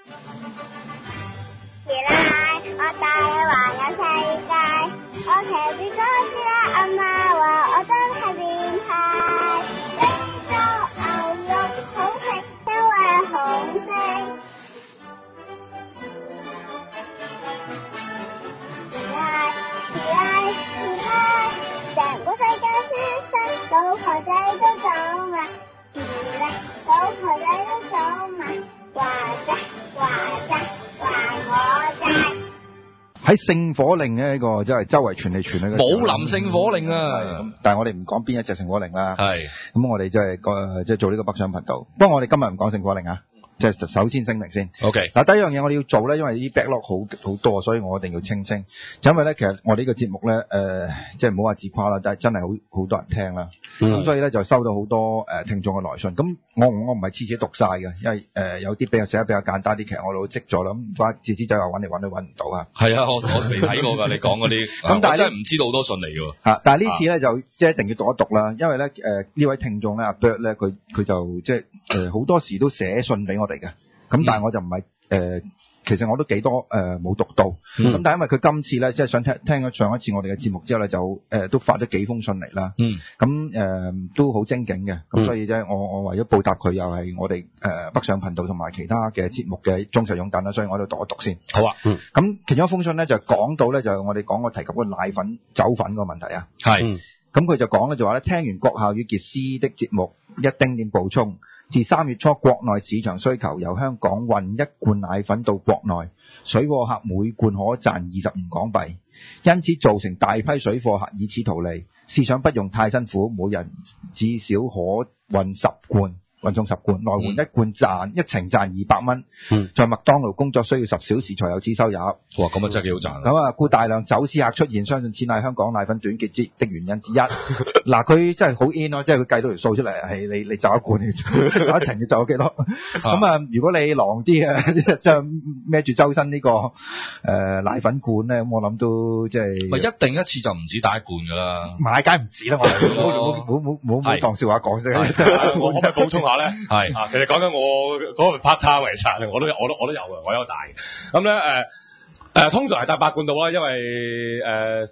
原來我帶你環遊世界，我騎住哥斯拉阿媽話我真係變態。呢個牛肉好食，因為紅色。成個世界消失，老婆仔都走埋，老婆仔都走埋，話啫話我啫。 喺聖火令呢個真係周圍傳嚟傳去嘅。 武林聖火令啊！ 但係我哋唔講邊一隻聖火令啦。 係。 咁我哋即係做呢個北上頻道。不過我哋今日唔講聖火令啊。即係首先聲明先。 OK。 嗱，第一樣嘢我哋要做咧，因為啲 backlog 好多，所以我一定要清。就因為咧，其實我哋呢個節目咧，即係唔好話自誇啦，但係真係好多人聽啦。咁所以咧就收到好多聽眾嘅來信。咁我唔係次次讀晒嘅，因為有啲寫得比較簡單啲，其實我都積咗啦。咁唔怪次次仔話揾嚟揾都揾唔到啊。 係啊，我未睇過㗎，你講嗰啲。咁但係真係唔知道好多信嚟㗎。 但係呢次咧就即係一定要讀一讀啦，因為咧呢位聽眾咧阿 Bird 咧佢就即係好多時都寫信俾我哋嘅。咁但係我就唔係其實我都幾多冇讀到。咁但係因為佢今次咧即係想聽咗上一次我哋嘅節目之後咧就都發咗幾封信嚟啦。咁都好精警嘅。咁所以咧我為咗報答佢又係我哋北上頻道同埋其他嘅節目嘅忠實擁躉啦，所以我喺度讀一讀先。 好啊。 咁其中一封信咧就講到咧就我哋講過提及個奶粉酒粉個問題啊。 係。 咁佢就講咧就話咧聽完郭孝與傑斯的節目一丁點補充。自3月初國內市場需求由香港運1罐奶粉到國內，水貨客每罐可賺25港幣，因此造成大批水貨客以此圖利。試想不用太辛苦，每人至少可運10罐。運送10罐，來回1罐一程賺200蚊。在麥當勞工作需要10小時才有此收入。哇， 咁啊真係幾好賺。 咁啊，故大量走私客出現，相信此乃香港奶粉短缺的原因之一。嗱，佢真係好 in 咯，即係佢計到條數出嚟，係你走一罐，你走一程要走幾多？咁啊，如果你狼啲嘅，即係孭住周身呢個奶粉罐咧，咁我諗都即係。 咪一定一次就唔止打一罐㗎啦。 買梗唔止啦，我冇當笑話講啫。 我可唔可以補充下咧？ 係其實講緊我嗰個 part time 其實我都有嘅，我有大嘅。咁咧通常係帶8罐到啦，因為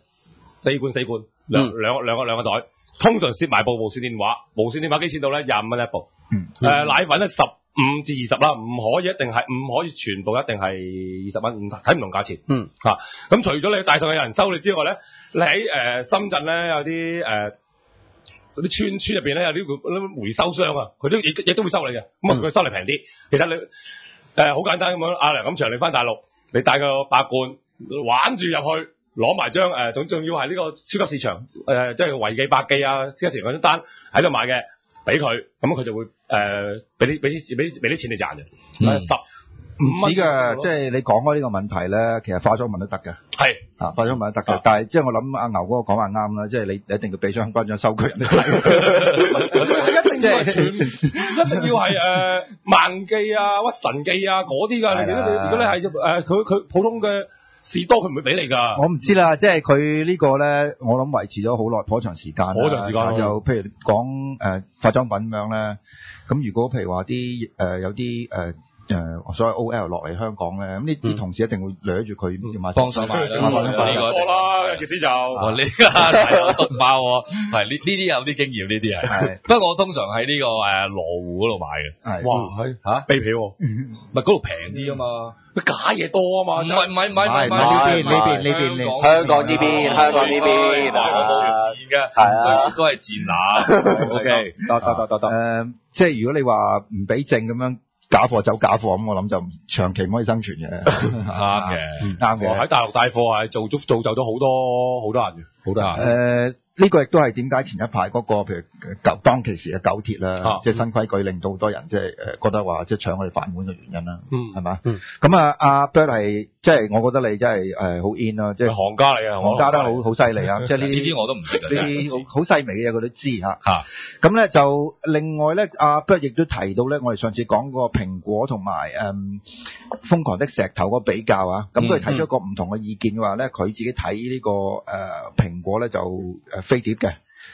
4罐兩個袋，通常攝埋部無線電話幾錢到咧？25蚊一部。奶粉咧15至20啦，唔可以全部一定係20蚊，睇唔同價錢。咁除咗你帶上有人收你之外咧，你喺深圳咧有啲嗰啲村入邊咧有啲回收商啊，佢都亦都會收你嘅，咁啊佢收你平啲。其實你好簡單咁樣，阿梁錦祥你翻大陸，你帶個8罐玩住入去，攞埋張仲要係呢個超級市場即係維記百記啊超級市場嗰張單喺度買嘅，俾佢，咁佢就會俾啲錢你賺嘅。 唔止㗎，即係你講開呢個問題咧，其實化妝品都得嘅。係化妝品都得嘅，但係即係我諗阿牛嗰個講話啱啦，即係你一定要俾張關張收據人哋睇。一定要係萬記啊、屈臣記啊嗰啲㗎。如果你係佢普通嘅士多，佢唔會俾你㗎。我唔知啦，即係佢呢個咧，我諗維持咗好耐，頗長時間。好長時間就譬如講化妝品咁樣咧，咁如果譬如話啲有啲所謂 OL 落嚟香港咧，咁呢啲同事一定會掠住佢要買幫手買啦。呢個啦，其實就呢個係我篤爆喎，係呢啲有啲經驗，呢啲係。不過我通常喺呢個羅湖嗰度買嘅。哇，係秘皮喎，咪嗰度平啲啊嘛，假嘢多啊嘛。唔係呢邊香港呢邊，我冇事嘅，所以都係賤乸。OK， 得。即係如果你話唔俾證咁樣。假貨走假貨咁，我諗就長期唔可以生存嘅。啱嘅。 喺大陸帶貨係造就咗好多人嘅，好多人。 呢個亦都係點解前一排嗰個譬如當其時嘅九鐵啦，即係新規矩令到好多人即係覺得話即係搶我哋飯碗嘅原因啦，係嘛？咁啊，阿 Bird 係即係我覺得你真係好 in 啦，即係行家嚟嘅，行家得好犀利啊！即係呢啲我都唔識， 呢啲好細微嘅嘢佢都知嚇。咁咧就另外咧，阿 Bird 亦都提到咧，我哋上次講嗰個蘋果同埋瘋狂的石頭嗰個比較啊，咁佢提咗一個唔同嘅意見嘅話咧，佢自己睇呢個蘋果咧就飛碟嘅，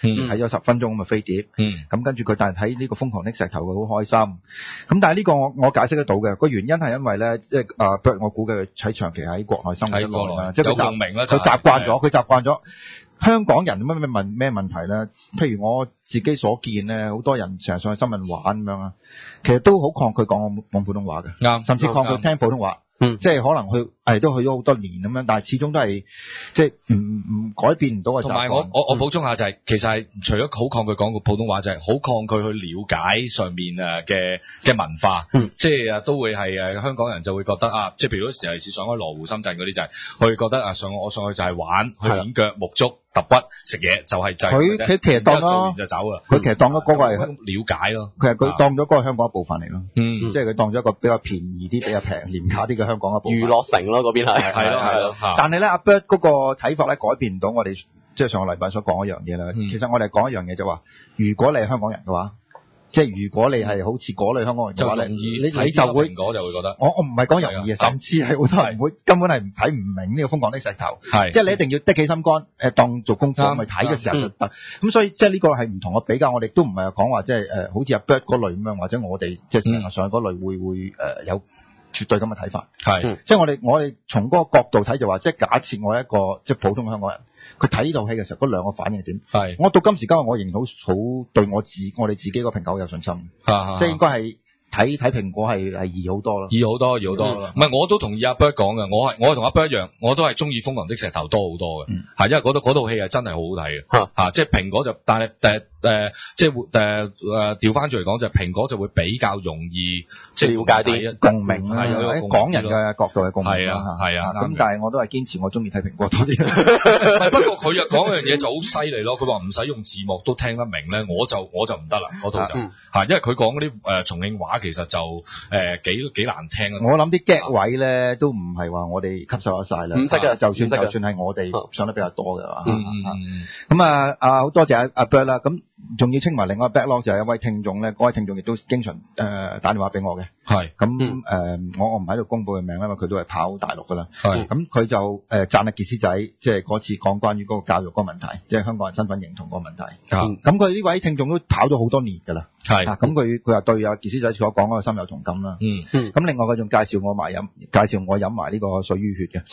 睇咗10分鐘咁啊飛碟。咁跟住佢但係睇呢個瘋狂的石頭佢好開心。咁但係呢個我解釋得到嘅個原因係因為咧，即係不如我估計佢喺長期喺國內生活咗啦，即係佢習慣咗。香港人咩問題咧？譬如我自己所見咧，好多人成日上去新聞玩咁樣啊，其實都好抗拒講普通話嘅，啱，甚至抗拒聽普通話。即係可能都去咗好多年咁樣，但係始終都係即係唔改變唔到嘅習慣。同埋我補充下就係，其實係除咗好抗拒講普通話，就係好抗拒去了解上面嘅文化。即係都會係香港人就會覺得啊，即係譬如嗰時係上開羅湖、深圳嗰啲就係，佢覺得啊我上去就係玩，去演腳、沐足、揼骨、食嘢，就係佢其實當咗就走啊。 佢其實當咗嗰個係了解咯。 佢當咗嗰個香港一部分嚟咯。即係佢當咗一個比較便宜啲、比較平廉價啲嘅香港一部分。 娛樂城咯，嗰邊係咯。但係咧，阿 Bert 嗰個睇法咧改變唔到我哋，即係上個禮拜所講一樣嘢啦。其實我哋講一樣嘢就話，如果你係香港人嘅話，即係如果你係好似嗰類香港人嘅話咧，你就會蘋果就會覺得， 我唔係講容易啊，甚至係好多人會根本係睇唔明呢個瘋狂的石頭。即係你一定要的起心肝，當做功課去睇嘅時候就得。咁所以即係呢個係唔同嘅比較，我哋都唔係講話即係好似阿 Bert 嗰類咁樣，或者我哋即係成日上嗰類會有絕對咁嘅睇法。即係我哋從嗰個角度睇就話，即係假設我係一個即係普通嘅香港人，佢睇呢套戲嘅時候，嗰兩個反應係點？我到今時今日，我仍然好對我哋自己個評價好有信心。即係應該係睇蘋果係易好多咯， 易好多。唔係，我都同意阿 Bert 講嘅，我係同阿 Bert 一樣，我都係中意瘋狂的石頭多好多嘅。因為嗰套戲係真係好好睇嘅。即係蘋果就，但係即係調翻轉嚟講，就蘋果就會比較容易即係了解啲共鳴啦，喺港人嘅角度嘅共鳴啦。 係啊。 咁但係我都係堅持我中意睇蘋果多啲。 不過佢又講一樣嘢就好犀利咯，佢話唔使用字幕都聽得明咧，我就唔得啦，嗰套就因為佢講嗰啲重慶話其實就幾難聽啊。 我諗啲 gag 位咧都唔係話我哋吸收得晒啦，唔識嘅，就算係我哋上得比較多嘅話。咁好多謝阿 Bert 啦，咁仲要清埋另外一個 backlog 就係一位聽眾咧，嗰位聽眾亦都經常打電話俾我嘅。咁我唔喺度公佈佢名，因為佢都係跑大陸㗎啦。咁佢就讚阿傑斯仔，即係嗰次講關於嗰個教育嗰個問題，即係香港人身份認同嗰個問題。咁佢呢位聽眾都跑咗好多年㗎啦。咁佢話對阿傑斯仔所講嗰個深有同感啦。咁另外佢仲介紹我飲埋呢個水魚血嘅。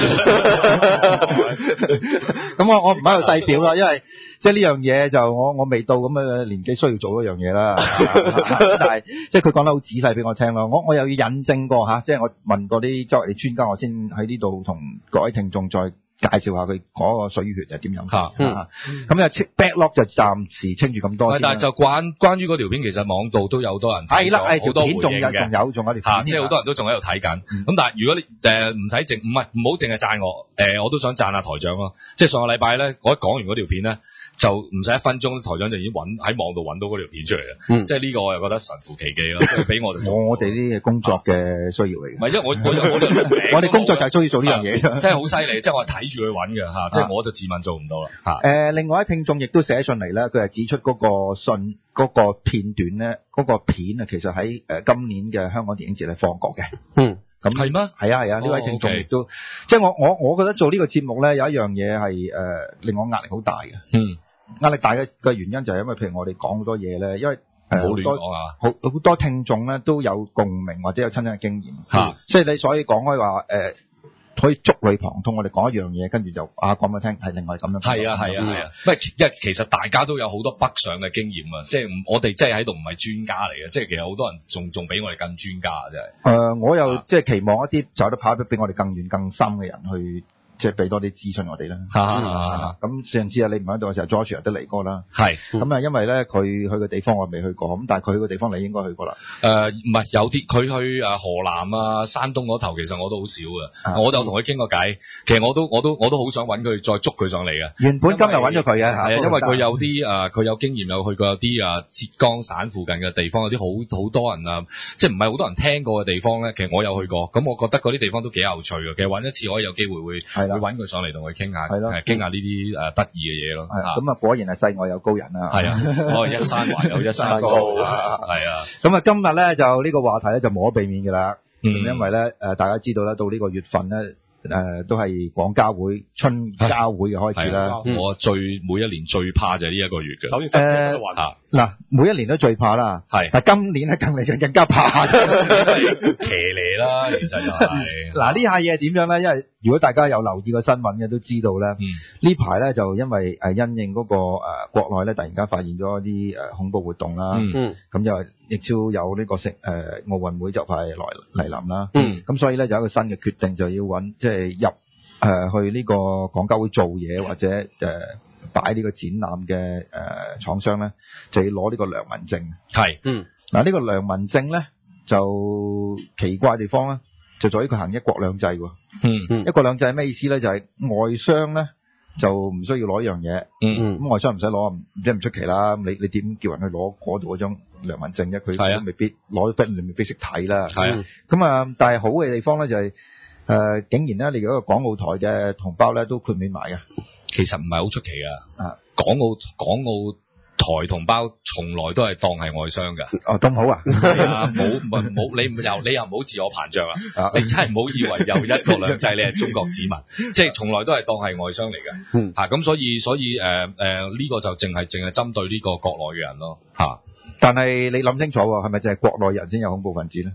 咁我唔喺度細表啦，因為即係呢樣嘢就我未到咁嘅年紀需要做嗰樣嘢啦。但係即係佢講得好仔細俾我聽咯。我又要引證過嚇，即係我問過啲周圍啲專家，我先喺呢度同各位聽眾再介紹下佢嗰個水魚血係點樣。咁就 backlog 就暫時清住咁多。 但係就關於嗰條片，其實網度都有好多人睇咗，好多回應嘅。仲有條片，即係好多人都仲喺度睇緊。咁但係如果你唔好淨係讚我，我都想讚下台長咯。即係上個禮拜咧，我一講完嗰條片咧，就唔使1分鐘，台長就已經喺網度揾到嗰條片出嚟啦。即係呢個我又覺得神乎其技咯，即係俾我哋。 我哋啲工作嘅需要嚟嘅。 唔係，因為我哋工作就係中意做呢樣嘢。 真係好犀利，即係我係睇住佢揾嘅嚇，即係我就自問做唔到啦。 另外一聽眾亦都寫信嚟咧，佢係指出嗰個信嗰個片段咧，嗰個片啊，其實喺今年嘅香港電影節係放過嘅。咁係咩？ 係啊！呢位聽眾亦都，即係我覺得做呢個節目咧，有一樣嘢係令我壓力好大嘅。壓力大嘅原因就係因為譬如我哋講好多嘢咧，因為好多聽眾咧都有共鳴或者有親身嘅經驗。所以你所以講開話可以觸類旁通，我哋講一樣嘢，跟住就講俾聽，係另外咁樣。 係啊。因為其實大家都有好多北上嘅經驗啊，即係我哋真係喺度唔係專家嚟嘅，即係其實好多人仲比我哋更專家啊，真係。我又即係期望一啲走得跑得比我哋更遠更深嘅人去。即係俾多啲資訊我哋啦。咁上次你唔喺度嘅時候 George 都嚟過啦。咁因為咧佢去嘅地方我未去過，咁但係佢去嘅地方你應該去過啦。唔係有啲佢去河南啊、山東嗰頭，其實我都好少嘅。我就同佢傾過偈，其實我都好想揾佢再捉佢上嚟嘅。 原本今日揾咗佢嘅， 係因為佢有啲佢有經驗，有去過有啲浙江省附近嘅地方，有啲好多人即係唔係好多人聽過嘅地方咧。其實我有去過，咁我覺得嗰啲地方都幾有趣嘅。其實揾一次可以有機會會揾佢上嚟同佢傾下，傾下呢啲得意嘅嘢咯。 咁果然係世外有高人啦。 一山還有一山高。 咁今日咧就呢個話題咧就無可避免嘅啦。因為咧大家知道咧到呢個月份咧都係廣交會春交會嘅開始啦。 我每一年最怕就係呢一個月嘅。 首先嗱，每一年都最怕啦， 係， 但今年咧更加怕， 騎呢啦，其實就係。 嗱呢下嘢係點樣咧？因為如果大家有留意個新聞嘅都知道咧，呢排咧就因為因應嗰個國內咧突然間發現咗啲恐怖活動啦，咁就亦都有呢個奧運會就快嚟臨啦，咁所以咧就有一個新嘅決定，就要揾即係入去呢個廣交會做嘢或者擺呢個展覽嘅廠商咧，就要攞呢個良民證。 係， 嗱呢個良民證咧就奇怪地方咧，就在於佢行一國兩制喎。一國兩制係咩意思咧？就係外商咧就唔需要攞一樣嘢。咁外商唔使攞，唔出奇啦。你點叫人去攞嗰度嗰張良民證啫？佢都未必攞筆，你未必識睇啦。咁但係好嘅地方咧就係竟然咧，你嗰個港澳台嘅同胞咧都豁免埋嘅。 其實唔係好出奇噶，港澳台同胞從來都係當係外商噶。 哦，咁好啊！ 冇你又唔好自我膨脹啦。你真係唔好以為有一國兩制你係中國子民，即係從來都係當係外商嚟嘅。咁所以呢個就淨係針對呢個國內嘅人咯。 但係你諗清楚喎，係咪淨係國內人先有恐怖分子咧？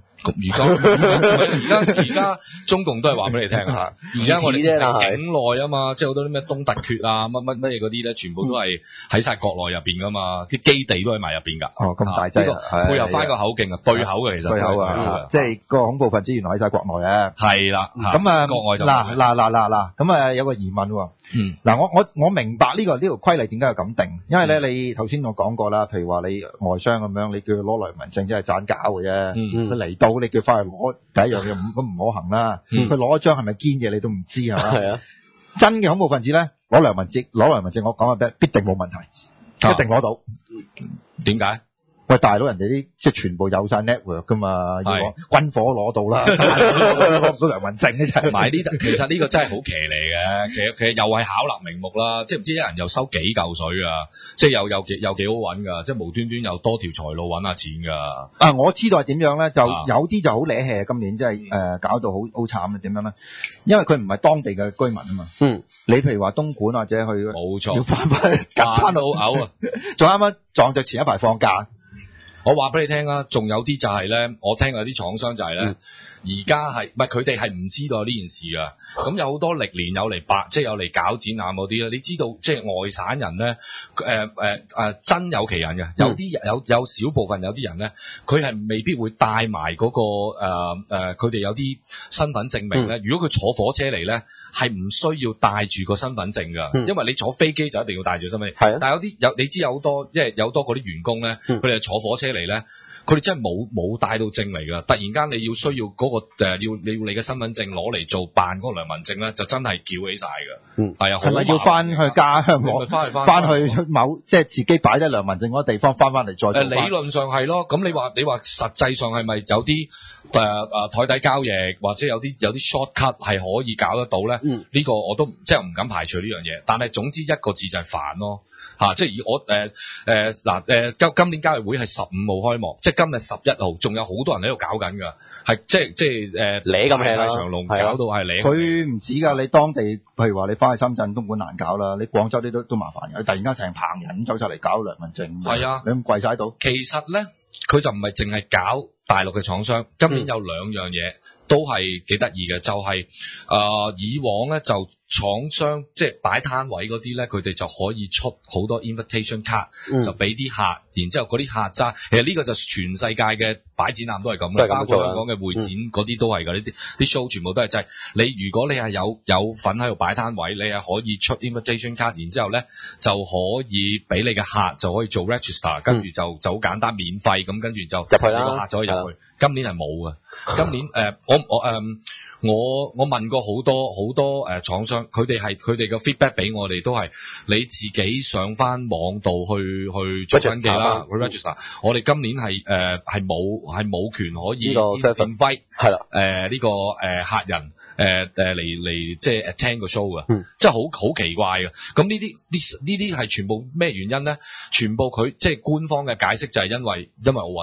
而家中共都係話俾你聽嚇，而家我哋境內啊嘛，即係好多啲咩東突厥啊乜嘢嗰啲咧，全部都係喺晒國內入邊噶嘛，啲基地都喺埋入邊㗎。哦，咁大劑啊！配合翻個口徑啊，對口嘅其實。對口啊，即係個恐怖分子原來喺晒國內啊。係啦，咁國外就嗱，咁有個疑問喎。嗱，我明白呢個規例點解要咁定，因為咧你頭先我講過啦，譬如話你外商咁樣，你叫佢攞良民證，即係盞搞嘅啫。佢嚟到你叫翻去攞，第一樣嘢咁唔可行啦。佢攞一張係咪堅嘅你都唔知係嘛？係啊，真嘅恐怖分子咧攞良民證，我講嘅必定冇問題，一定攞到。點解？喂，大佬，人哋啲即係全部有晒 network 噶嘛，要軍火攞到啦，攞唔到良民證嘅啫。唔係呢？其實呢個真係好騎呢嘅，其實又係巧立名目啦，即係唔知一人又收幾嚿水啊，即係又幾好揾噶，即係無端端又多條財路揾下錢噶。我知道係點樣咧，就有啲就好瀨氣，今年真係搞到好慘啊！點樣咧？因為佢唔係當地嘅居民啊嘛。你譬如話東莞或者去，冇錯，要翻到嘔啊！仲啱啱撞着前一排放假。我話俾你聽啊，仲有啲就係咧，我聽有啲廠商就係咧，而家係唔係佢哋係唔知道呢件事噶？咁有好多歷年有嚟即係有嚟搞展覽嗰啲咧，你知道即係外省人咧，真有其人嘅，有啲有少部分有啲人咧，佢係未必會帶埋嗰個佢哋有啲身份證明咧。如果佢坐火車嚟咧，係唔需要帶住個身份證噶，因為你坐飛機就一定要帶住身份證。係啊，但係你知有好多即係有多嗰啲員工咧，佢哋係坐火車嚟咧，佢哋真係冇帶到證嚟噶。突然間你要需要嗰個要你嘅身份證攞嚟做辦嗰個良民證咧，就真係翹起晒噶。係啊，係咪要翻去家鄉攞？翻去某即係自己擺低良民證嗰個地方翻嚟再做？理論上係咯。咁你話實際上係咪有啲台底交易或者有啲 shortcut 係可以搞得到咧？呢個我都即係唔敢排除呢樣嘢。但係總之一個字就係煩咯。即係我今年交易會係15號開幕，即係今日11號，仲有好多人喺度搞緊㗎，係即係攣咁氣啦，長龍搞到係攣。佢唔止㗎，你當地譬如話你翻去深圳、東莞難搞啦，你廣州啲都麻煩嘅，突然間成棚人走出嚟搞良民證，係啊，你咁跪晒喺度。其實咧，佢就唔係淨係搞大陸嘅廠商，今年有兩樣嘢都係幾得意嘅，就係以往咧就廠商即係擺攤位嗰啲咧，佢哋就可以出好多 invitation card，就俾啲客，然之後嗰啲客揸。其實呢個就全世界嘅擺展覽都係咁啦，包括香港嘅會展嗰啲都係㗎，呢啲 show 全部都係就係你如果你係有份喺度擺攤位，你係可以出 invitation card，然之後咧就可以俾你嘅客就可以做 register， 跟住就好簡單免費咁，跟住就入去啦，個客就可以入去。今年係冇嘅，今年我問過好多廠商，佢哋嘅 feedback 俾我哋都係你自己上翻網度去做登記啦，去 register。我哋今年係冇權可以invite 係啦，呢個客人嚟即係 attend 個 show 嘅，即係好奇怪嘅。咁呢啲係全部咩原因咧？全部佢即係官方嘅解釋就係因為奧運咯。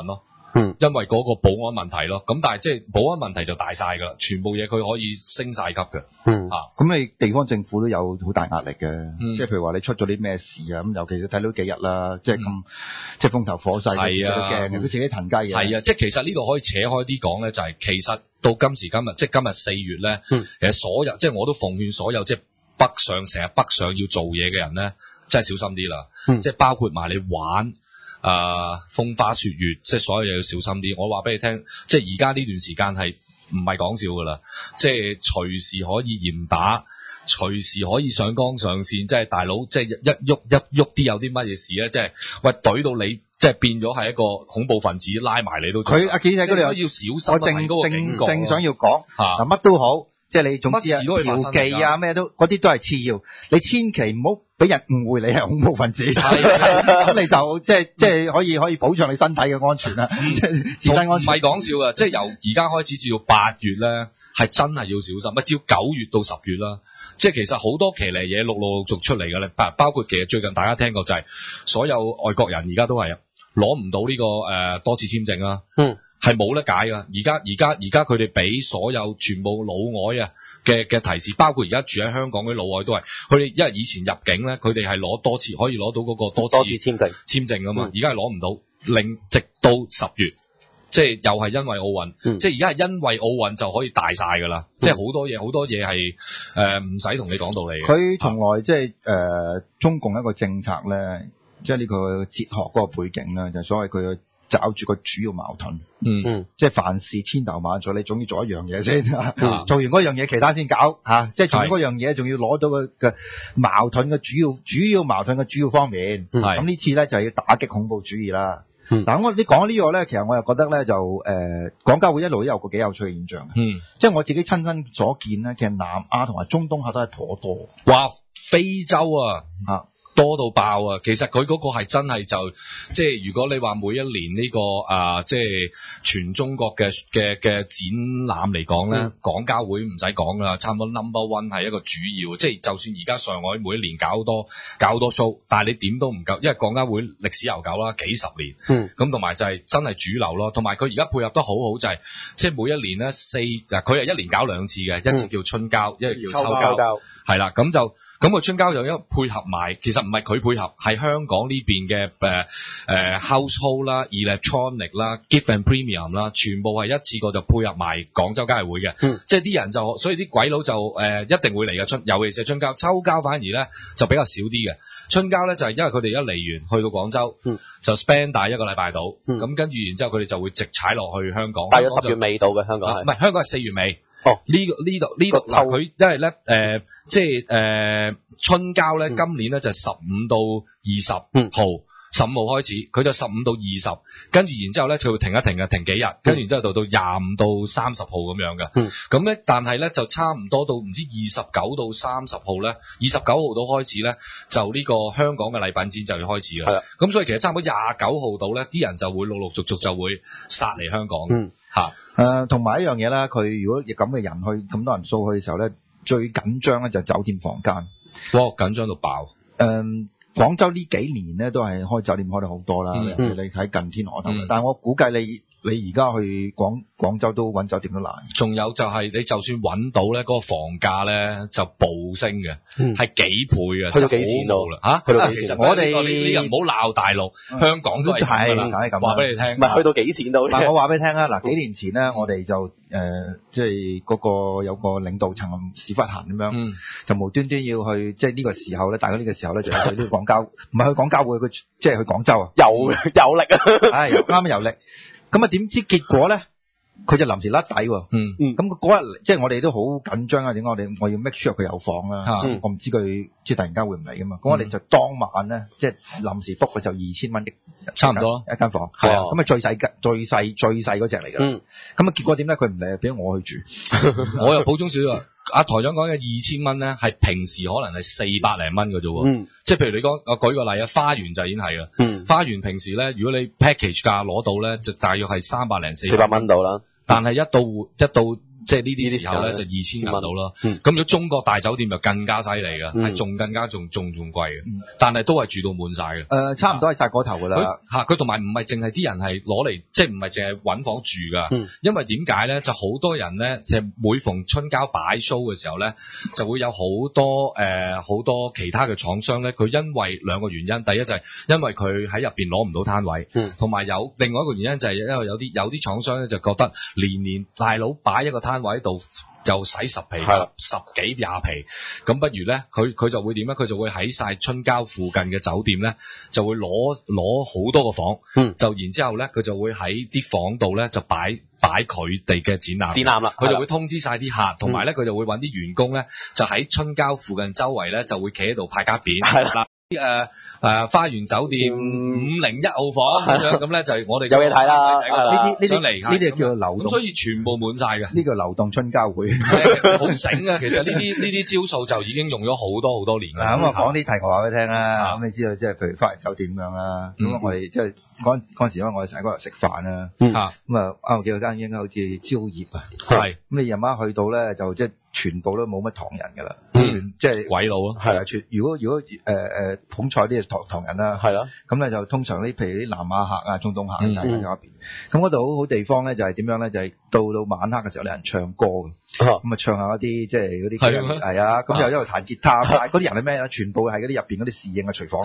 因為嗰個保安問題咯。咁但係即係保安問題就大晒㗎啦，全部嘢佢可以升晒級嘅。 咁你地方政府都有好大壓力嘅，即係譬如話你出咗啲咩事啊，咁尤其是睇到幾日啦，即係咁即係風頭火勢，係啊，驚嘅，佢自己騰雞嘅。係啊，即係其實呢度可以扯開啲講咧，就係其實到今時今日，即係今日4月咧，其實所有即係我都奉勸所有即係成日北上要做嘢嘅人咧，真係小心啲啦。即係包括埋你玩。風花雪月，即係所有嘢要小心啲。我話俾你聽，即係而家呢段時間係唔係講笑噶啦，即係隨時可以嚴打，隨時可以上綱上線。即係大佬，即係一喐啲有啲乜嘢事咧，即係喂懟到你，即係變咗係一個恐怖分子拉埋你都。佢阿記者嗰度要小心。 我正想要講嗱，乜都好，即係你總之啊，嫖妓啊咩都嗰啲都係次要，你千祈唔好俾人誤會你係恐怖分子，咁你就即係可以保障你身體嘅安全啦，即係自身安全。唔係講笑啊，即係由而家開始至到8月咧，係真係要小心。乜只要9月到10月啦，即係其實好多騎呢嘢陸續出嚟嘅咧，包括其實最近大家聽過就係所有外國人而家都係攞唔到呢個多次簽證啦。係冇得解噶，而家佢哋俾所有全部老外啊嘅提示，包括而家住喺香港嗰啲老外都係，佢哋因為以前入境咧，佢哋係攞多次可以攞到嗰個多次簽證啊嘛，而家係攞唔到，直到10月，即係又係因為奧運，即係而家係因為奧運就可以大晒噶啦，即係好多嘢係唔使同你講道理嘅。佢從來即係中共一個政策咧，即係呢個哲學嗰個背景咧，就係所謂佢嘅。找住個主要矛盾，即係凡事千頭萬緒，你總要做一樣嘢先，做完嗰樣嘢，其他先搞吓，即係做完嗰樣嘢，仲要攞到嘅矛盾嘅主要矛盾嘅主要方面。咁呢次咧就係要打擊恐怖主義啦。嗱，你講呢個咧，其實我又覺得咧就廣交會一路都有個幾有趣嘅現象，即係我自己親身所見咧，其實南亞同埋中東客都係頗多。哇，非洲啊多到爆啊！其實佢嗰個係真係就即係如果你話每一年呢個即係全中國嘅展覽嚟講咧，廣交會唔使講啦，差唔多 number one 係一個主要。即係就算而家上海每一年搞好多 show， 但係你點都唔夠，因為廣交會歷史悠久啦，幾十年。咁同埋就係真係主流咯。同埋佢而家配合得好好，就係即係每一年咧佢係一年搞2次嘅，一次叫春交，一次叫秋交。係啦，咁個春交就因為配合埋，其實唔係佢配合，係香港呢邊嘅household 啦、electronic 啦、gift and premium 啦，全部係一次過就配合埋廣州交易會嘅。即係啲人所以啲鬼佬就一定會嚟嘅，尤其是春交。秋交反而咧就比較少啲嘅。春交咧就係因為佢哋一嚟完去到廣州，就 spend 大1個禮拜到，咁跟住然之後佢哋就會直踩落去香港。大約10月尾到嘅香港係，唔係香港係4月尾。呢度嗱，佢因為咧即係春交咧，今年咧就係15到20號，15號開始，佢就15到20，跟住然之後咧佢會停一停嘅，停幾日，跟住然之後到25到30號咁樣嘅。咁咧但係咧就差唔多到唔知29到30號咧，29號到開始咧就呢個香港嘅禮品展就要開始啦。咁所以其實差唔多29號到咧，啲人就會陸陸續續就會殺嚟香港。同埋一樣嘢啦，佢如果咁嘅人去咁多人掃去嘅時候咧，最緊張咧就係酒店房間。哇，緊張到爆！廣州呢幾年咧都係開酒店開得好多啦，你睇近天河頭，但係我估計你而家去廣州都揾酒店都難。仲有就係你就算揾到咧，嗰個房價咧就暴升嘅，係幾倍嘅，去到幾錢到啦？嚇，去到幾錢？其實我哋呢人唔好鬧大陸，香港都係咁。話俾你聽，唔係去到幾錢到？嗱，我話俾你聽啊，嗱，幾年前咧，我哋就即係嗰個有個領導層屎忽痕咁樣，就無端端要去，即係呢個時候咧，大概呢個時候咧就去呢個廣交，唔係去廣交會，佢即係去廣州啊，遊歷啊，係啱啱遊歷。咁啊，點知結果咧，佢就臨時甩底喎。咁嗰日即係我哋都好緊張啊！點解我要 make sure 佢有房啦？我唔知佢即係突然間會唔嚟噶嘛？咁我哋就當晚咧，即係臨時 book 佢就2000蚊差唔多一間房。係啊，咁啊最細嗰隻嚟㗎。咁啊結果點咧？佢唔嚟，俾我去住。我又補充少少。阿台長講嘅2000蚊咧，係平時可能係400零蚊嘅啫喎。即係譬如你講，我舉個例啊，花園就已經係啦。花園平時咧，如果你 package 價攞到咧，就大約係300零400蚊到啦。但係一到即係呢啲時候咧就2000銀到啦。咁如果中國大酒店就更加犀利嘅，係仲更加仲貴嘅，但係都係住到滿晒嘅。 差唔多係晒嗰頭噶啦。 佢同埋唔係淨係啲人係攞嚟，即係唔係淨係搵房住噶。因為點解咧？就好多人咧，就每逢春郊擺 show 嘅時候咧，就會有好多其他嘅廠商咧，佢因為兩個原因，第一就係因為佢喺入邊攞唔到攤位，同埋有另外一個原因就係因為有啲廠商咧就覺得年大佬擺一個攤位喺度就使10皮，十幾20皮，咁不如咧佢就會點咧？佢就會喺晒春郊附近嘅酒店咧，就會攞好多個房，就然之後咧佢就會喺啲房度咧就擺佢哋嘅展覽啦，佢就會通知晒啲客，同埋咧佢就會揾啲員工咧就喺春郊附近周圍咧就會企喺度派卡片，係啦。花園酒店501號房咁樣，咁咧就係我哋有嘢睇啦。呢啲叫流動，咁所以全部滿晒嘅。 呢個流動春交會好醒啊！其實呢啲招數就已經用咗好多年啦。 咁我講啲題外話俾你聽啦。咁你知道即係譬如花園酒店咁樣啦。咁我哋即係嗰陣時，因為我哋成日嗰度食飯啦。咁我記得間應該好似蕉葉啊。係。咁你夜晚去到咧，就即係全部都冇乜唐人噶啦。即係鬼佬咯。 係啊，如果捧菜啲唐人啦，係咯，咁咧就通常啲譬如啲南亞客啊、中東客就喺嗰邊。咁嗰度好地方咧，就係點樣咧？就係到晚黑嘅時候，有人唱歌嘅，咁啊唱下一啲即係嗰啲係啊，咁又一路彈吉他，但係嗰啲人係咩咧？全部係嗰啲入邊嗰啲侍應嘅廚房。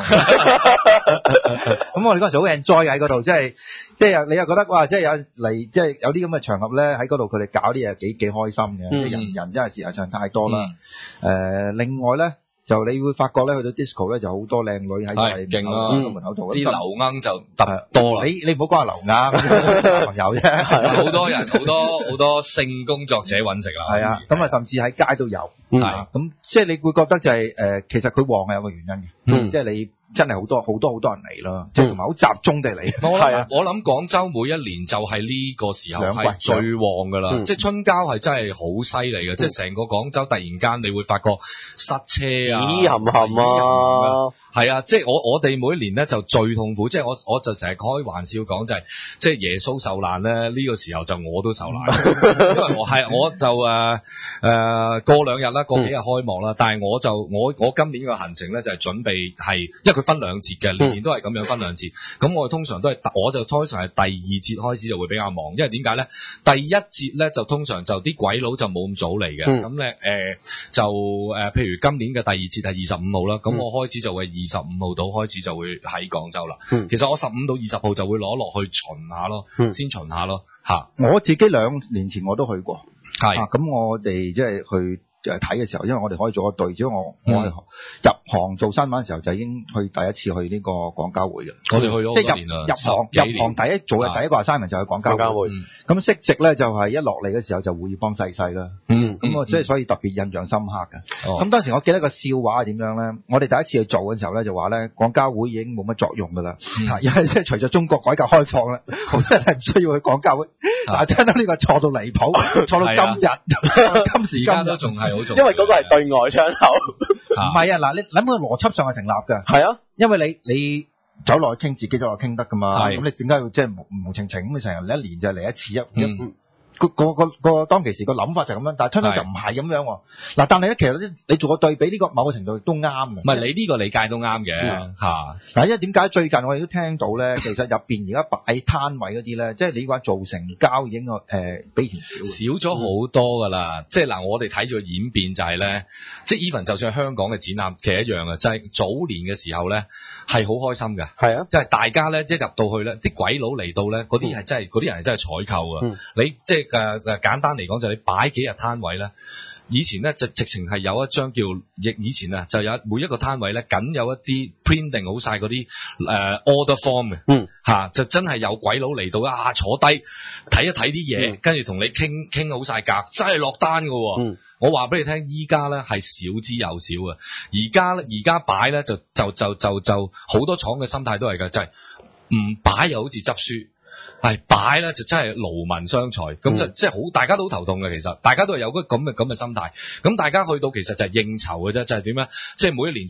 咁我哋嗰陣時好 enjoy 喺嗰度，即係你又覺得哇，即係有嚟，即係有啲咁嘅場合咧喺嗰度，佢哋搞啲嘢幾開心嘅。人真係事實上太多啦。另外咧。就你會發覺咧，去到 disco 咧就好多靚女喺門口度， 啲流鶯就特別多啦。 你唔好講係流鶯，朋友啫。 好多人好多性工作者揾食啦。 係啊，咁啊甚至喺街都有。係咁，即係你會覺得就係其實佢旺係有個原因嘅。即係你真係好多人嚟咯，即係同埋好集中地嚟。 我諗廣州每一年就係呢個時候係最旺㗎啦。即係春郊係真係好犀利嘅，即係成個廣州突然間你會發覺塞車啊， 咦冚冚啊！ 係啊，即係我哋每一年咧就最痛苦，即係我就成日開玩笑講就係，即係耶穌受難咧呢個時候就我都受難，因為我就過2日啦，過幾日開幕啦，但係我今年嘅行程咧就係準備係，因為佢分2節嘅，年年都係咁樣分2節，咁我通常係第2節開始就會比較忙，因為點解咧？第1節咧就通常就啲鬼佬就冇咁早嚟嘅，咁咧譬如今年嘅第2節係25號啦，咁我開始就會25號到開始就會喺廣州啦。其實我15到20號就會攞落去巡下咯，先巡下咯嚇。 我自己2年前我都去過， 係咁我哋即係去睇嘅時候，因為我哋可以做個隊，只要我入行做新聞嘅時候就已經去第一次去呢個廣交會嘅。 我哋去咗即係入行第一個 assignment 就係廣交會。咁息直咧就係一落嚟嘅時候就會幫細啦。咁我即係所以特別印象深刻嘅。咁當時我記得個笑話係點樣咧？我哋第一次去做嘅時候咧就話咧廣交會已經冇乜作用㗎啦，因為即係隨著中國改革開放啦，好多人係唔需要去廣交會。但係聽到呢個錯到離譜，錯到今時今日都仲係好重要， 因為嗰個係對外窗口。 唔係啊，嗱，你諗個邏輯上係成立㗎。係啊，因為你走落去傾，自己走落去傾得㗎嘛。咁你點解要即係無情情咁？你成日1年就嚟一次個當其時個諗法就咁樣，但係聽到就唔係咁樣喎。嗱，但係咧，其實你做個對比，呢個某個程度都啱嘅。 唔係你呢個理解都啱嘅嚇。 嗱，因為點解最近我哋都聽到咧，其實入邊而家擺攤位嗰啲咧，即係你話做成交已經比以前少咗好多㗎啦。即係嗱，我哋睇住個演變就係咧，即係 even 就算香港嘅展覽其實一樣嘅，就係早年嘅時候咧係好開心嘅。係啊，即係大家咧一入到去咧，啲鬼佬嚟到咧，嗰啲人係真係採購㗎。你即係簡單嚟講就係你擺幾日攤位咧，以前咧就直情係有一張叫以前啊就有每一個攤位咧僅有一啲 print 定好晒嗰啲order form 嘅，就真係有鬼佬嚟到坐低睇一睇啲嘢，跟住同你傾好晒價，真係落單㗎。我話俾你聽，依家咧係少之又少啊！而家擺咧就好多廠嘅心態都係㗎，就係唔擺又好似執輸。係擺咧就真係勞民傷財，咁即係好，大家都好頭痛嘅。其實大家都係有咁嘅心態。咁大家去到其實就係應酬嘅啫，就係點咧？即係每一年就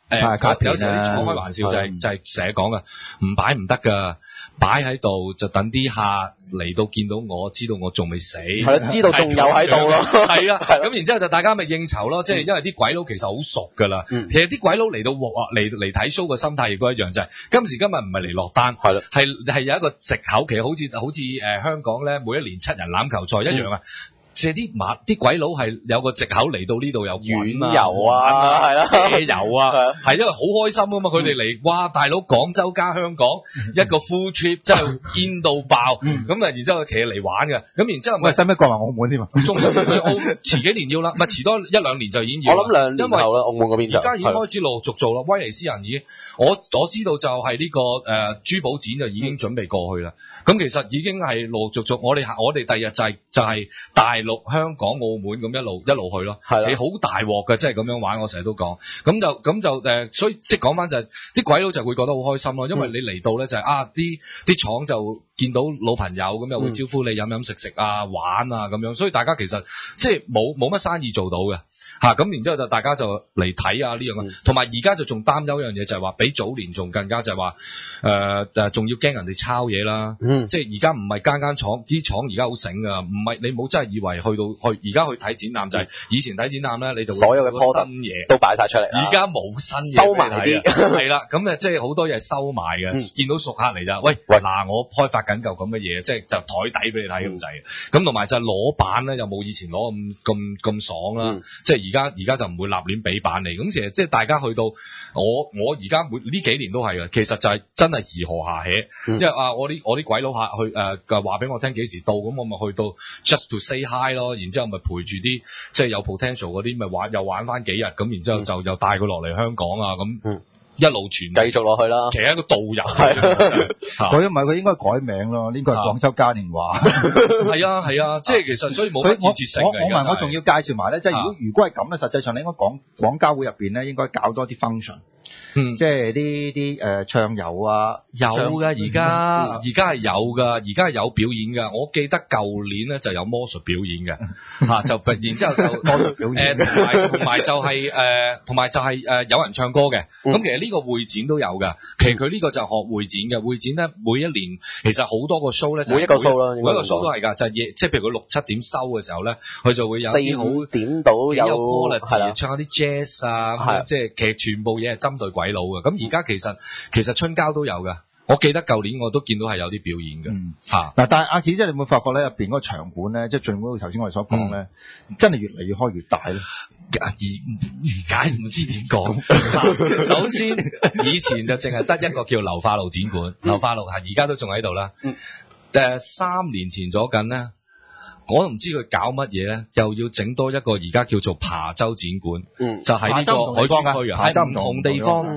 有時候啲廠開玩笑就係成日講噶，唔擺唔得噶，擺喺度就等啲客嚟到見到我知道我仲未死， 係啦，知道仲有喺度咯， 係啊，咁然之後就大家咪應酬咯，即係因為啲鬼佬其實好熟噶啦，其實啲鬼佬嚟到嚟睇 show 嘅心態亦都一樣，就係今時今日唔係嚟落單，係有一個藉口，其實好似香港咧每一年7人欖球賽一樣啊。即係啲鬼佬係有個藉口嚟到呢度有遠遊啊，係啦， 夜遊啊，係因為好開心啊嘛，佢哋嚟，哇大佬廣州加香港一個 full trip 真係 in 到爆，咁啊然之後其實嚟玩嘅，咁然之後咪使唔使過埋澳門添啊？ 仲有遲幾年要啦，咪遲多1-2年就已經要。 我諗2年後啦，澳門嗰邊就而家已經開始陸續做啦，威尼斯人已經我知道就係呢個珠寶展就已經準備過去啦，咁其實已經係陸陸續續，我哋第日就係大陸、香港、澳門咁一路去咯，你好大鑊嘅，即係咁樣玩，我成日都講，咁就所以即係講翻就係啲鬼佬就會覺得好開心咯，因為你嚟到咧就係啲廠就見到老朋友咁又會招呼你飲食啊玩啊咁樣，所以大家其實即係冇乜生意做到嘅。咁然之後就大家就嚟睇啊呢樣啊，同埋而家就仲擔憂一樣嘢就係話比早年仲更加就係話仲要驚人哋抄嘢啦，即係而家唔係間廠啲廠而家好醒噶，唔係你冇真係以為去而家去睇展覽就係以前睇展覽咧你就所有嘅新嘢都擺晒出嚟， 而家冇新嘢收埋啲係啦，咁即係好多嘢收埋嘅，見到熟客嚟就喂嗱我開發緊嚿咁嘅嘢，即係就台底俾你睇咁滯，咁同埋就攞版咧又冇以前攞咁爽啦，即係而家就唔會立亂俾版你，咁其實即係大家去到我而家呢幾年都係嘅，其實就係真係怡和下起，因為我啲鬼佬客去話俾我聽幾時到，咁我咪去到 just to say hi 咯，然之後咪陪住啲即係有 potential 嗰啲咪又玩翻幾日，咁然之後就又帶佢落嚟香港啊咁。一路傳繼續落去啦， 其實一個導遊佢唔係佢應該改名咯，呢個係廣州嘉年華。 係啊，即係其實所以冇乜建設性嘅。 我仲要介紹埋咧，即係如果係咁咧，實際上你應該廣交會入邊咧應該搞多啲 function。即係啲唱遊啊， 有㗎，而家係有㗎，而家係有表演㗎。我記得舊年咧就有魔術表演嘅，就然之後就魔術表演，同埋就係有人唱歌嘅。咁其實呢個會展都有㗎。其實佢呢個就學會展嘅，會展咧每一年其實好多個 show 咧， 每一個 show 啦， 每一個 show 都係㗎，就係即係譬如佢6-7點收嘅時候咧，佢就會有啲 4-5點到有 quality 唱下啲 jazz 啊，即係其實全部嘢係針對鬼佬嘅。咁而家其實春交都有㗎，我記得舊年我都見到係有啲表演嘅。嗱， 但係阿奇即係你有冇發覺咧入邊嗰個場館咧，即係盡管頭先我哋所講咧，真係越嚟越開越大咧。 而家唔知點講。首先以前就淨係得一個叫流化路展館，流化路係而家都仲喺度啦。3年前咗緊咧。我都唔知佢搞乜嘢咧，又要整多一個而家叫做琶洲展館，就係呢個海珠區啊，喺唔同地方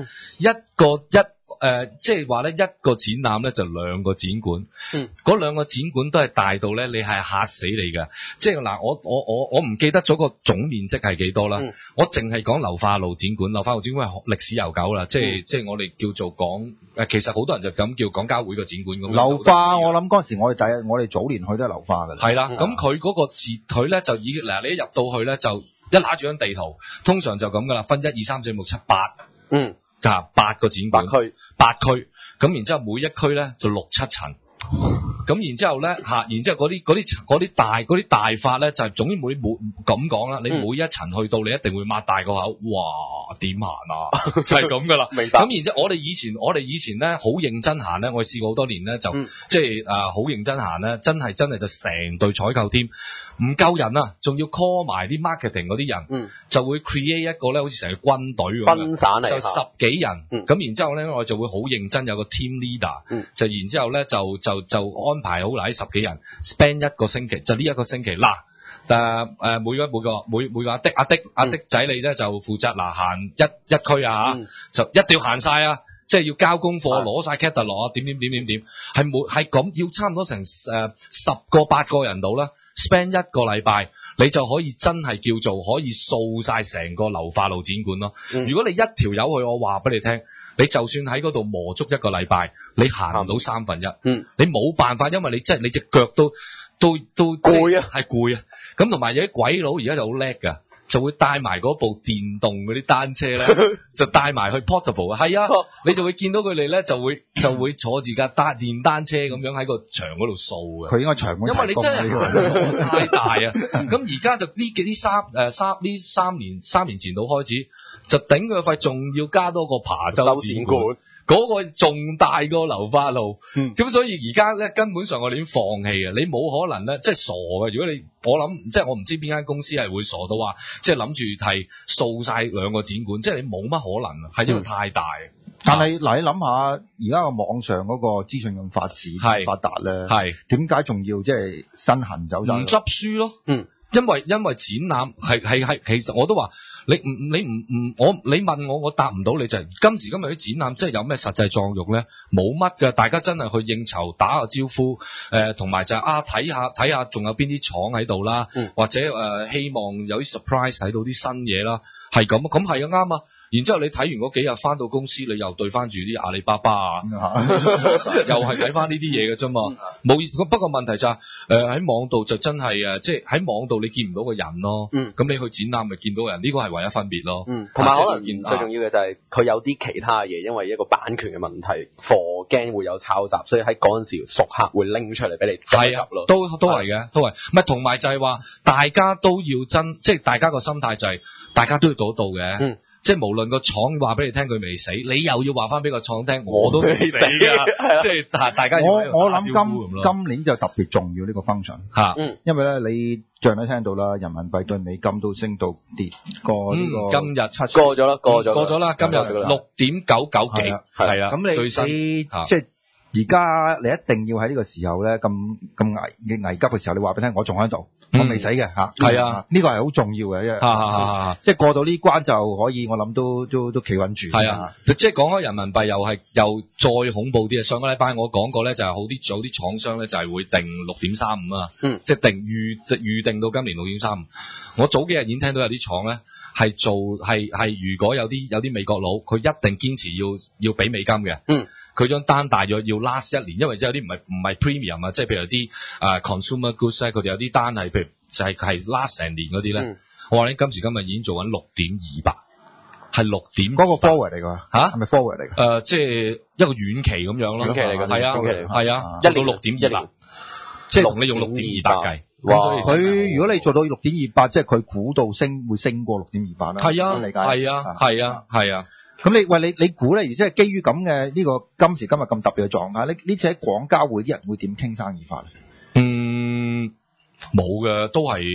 即係話咧一個展覽咧就2個展館，嗰2個展館都係大到咧你係嚇死你㗎，即係嗱我唔記得咗個總面積係幾多啦，我淨係講流化路展館，流化路展館係歷史悠久啦，即係我哋叫做講其實好多人就咁叫廣交會個展館咁。 流化我諗嗰陣時我哋早年去都係流化㗎啦。 係啦，咁佢嗰個佢咧就已經嗱你一入到去咧就一拿住張地圖，通常就咁㗎啦，分1、2、3、4、5、6、7、8。8個展館，8區，咁然之後每一區咧就6-7層，咁然之後咧然之後嗰啲大法咧就係總之每咁講啦，你每一層去到你一定會擘大個口，哇點行啊，就係咁噶啦。明白。咁然之後我哋以前咧好認真行咧，我哋試過好多年咧就即係好認真行咧，真係就成隊採購添。唔夠人啊，仲要 call 埋啲 marketing 嗰啲人，就會 create 一個咧，好似成個軍隊咁，分散嚟，就10幾人，咁然之後咧，我就會好認真有個 team leader，就然之後咧就安排好嗱，呢10幾人 spend 一個星期，就呢一個星期嗱，每個阿的仔你咧就負責嗱行一區啊嚇，就一定要行晒啊！即係要交功課，攞晒 catalog 啊，點，係咁要差唔多成10個8個人到啦 ，spend 1個禮拜，你就可以真係叫做可以掃晒成個流化路展館咯。如果你一條友去，我話俾你聽，你就算喺嗰度磨足1個禮拜，你行唔到1/3，你冇辦法，因為你即係你隻腳都攰啊，係攰啊。咁同埋有啲鬼佬而家就好叻㗎。 就會帶埋嗰部電動嗰啲單車咧，就帶埋去 portable 啊，係啊，你就會見到佢哋咧就會坐住架電單車咁樣喺個牆嗰度掃嘅。 佢應該場館， 因為你真係太大啊！咁而家就三年前到開始，就頂佢肺，仲要加多個琶洲展館。嗰個仲大過流花路，咁所以而家咧根本上我哋已經放棄啊！你冇可能咧，即係傻嘅。如果我諗，即係我唔知邊間公司係會傻到話，即係諗住係掃晒兩個展館，即係你冇乜可能啊，係因為太大。 但係嗱，你諗下，而家個網上嗰個資訊咁發達咧，係點解仲要即係身痕走唔執輸咯？因為展覽係其實我都話。你問我答唔到你就係今時今日啲展覽，即係有咩實際作用咧？冇乜嘅，大家真係去應酬打個招呼，同埋就係睇下仲有邊啲廠喺度啦，或者希望有啲 surprise 睇到啲新嘢啦，係咁係啊啱啊！然之後你睇完嗰幾日翻到公司，你又對翻住啲阿里巴巴啊，又係睇翻呢啲嘢嘅啫嘛，冇意思。不過問題就係喺網度就真係即係喺網度你見唔到個人咯，咁你去展覽咪見到人，呢個係唯一分別咯。同埋可能最重要嘅就係佢有啲其他嘢，因為一個版權嘅問題，驚會有抄襲，所以喺嗰陣時熟客會拎出嚟俾你係啊，都係嘅，都係。唔係同埋就係話大家都要即係大家個心態就係大家都要賭到嘅。即係無論個廠話俾你聽佢未死，你又要話翻俾個廠聽我都未死㗎。即係大家我諗今年就特別重要呢個 function 嚇，因為咧你像你聽到啦，人民幣對美金都升到跌過呢個今日過咗啦，今日6.99幾係啊，咁最新即係。而家你一定要喺呢個時候咧，咁危急嘅時候，你話俾你聽，我仲喺度，我未死嘅嚇。係啊，呢個係好重要嘅，因為即係過到呢關就可以，我諗都企穩住。係啊，即係講開人民幣又再恐怖啲啊！上個禮拜我講過咧，就係有啲廠商咧就係會定6.35啊，即係預定到今年6.35。我早幾日已經聽到有啲廠咧係如果有啲美國佬，佢一定堅持要俾美金嘅。佢張單大約要 last 1年，因為有啲唔係 premium 啊，即係譬如有啲consumer goods 咧，佢哋有啲單係譬如就係 last 成年嗰啲咧。我話你今時今日已經做緊6.28，係6.8嗰個 forward 嚟㗎嚇，係咪 forward 嚟㗎？即係一個遠期咁樣咯，遠期嚟㗎，係啊，一到6.28，即係同你用6.28計。哇！佢如果你做到6.28，即係佢估到會升過6.28啦。係啊。咁你估咧？而即係基於咁嘅呢個今時今日咁特別嘅狀態，呢次喺廣交會啲人會點傾生意法咧？冇嘅，都係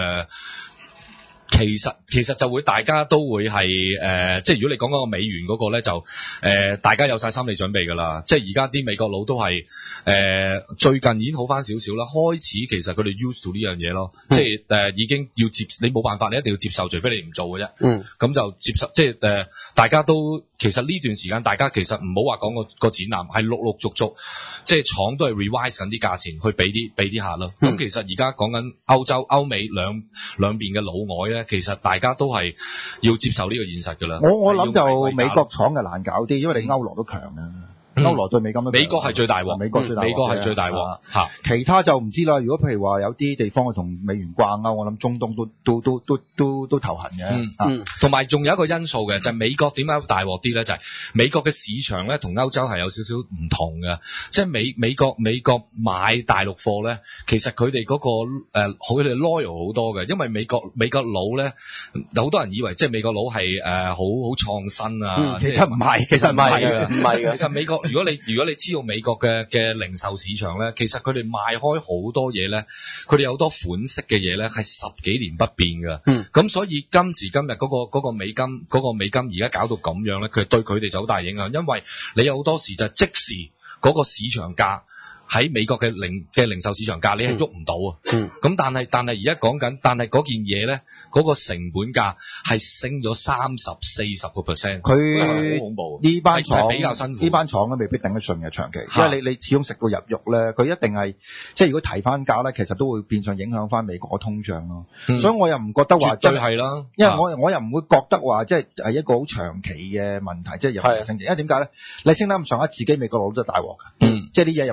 其實就會大家都會係即係如果你講嗰個美元嗰個咧，就大家有晒心理準備㗎啦。即係而家啲美國佬都係最近已經好翻少少啦，開始其實佢哋 used to 呢樣嘢咯。即係已經要你冇辦法，你一定要接受，除非你唔做嘅啫。咁就接受，即係大家都其實呢段時間，大家其實唔好話講個展覽，係陸陸續續，即係廠都係 revise 緊啲價錢去俾啲客咯。咁其實而家講緊歐美兩邊嘅老外咧。其實大家都係要接受呢個現實㗎啦。我諗就美國廠就難搞啲，因為你歐羅都強啊。歐羅對美金都美國係最大鑊，美國係最大鑊嚇。其他就唔知啦。如果譬如話有啲地方係同美元掛鈎，我諗中東都頭痕嘅。同埋仲有一個因素嘅，就係美國點解大鑊啲咧？就係美國嘅市場咧，同歐洲係有少少唔同嘅。即係美國買大陸貨咧，其實佢哋嗰個佢哋 loyal 好多嘅，因為美國佬咧，好多人以為即係美國佬係好創新啊。其實唔係，其實唔係嘅。其實美國如果你知道美國嘅零售市場咧，其實佢哋賣開好多嘢咧，佢哋有好多款式嘅嘢咧係10幾年不變嘅。咁所以今時今日嗰個美金而家搞到咁樣咧，佢對佢哋就好大影響，因為你有好多時就即時嗰個市場價。喺美國嘅零售市場價，你係喐唔到啊！咁但係而家講緊，但係嗰件嘢咧，嗰個成本價係升咗30-40%，佢好恐怖。呢班廠比較辛苦，呢班廠咧未必頂得順嘅長期，因為你始終食到入肉咧，佢一定係即係如果提翻價咧，其實都會變相影響翻美國嘅通脹咯。所以我又唔覺得話絕對係啦，因為我又唔會覺得話即係一個好長期嘅問題，即係入口升值。因為點解咧？你升得咁上下，自己美國佬都大鑊㗎。即係啲嘢入口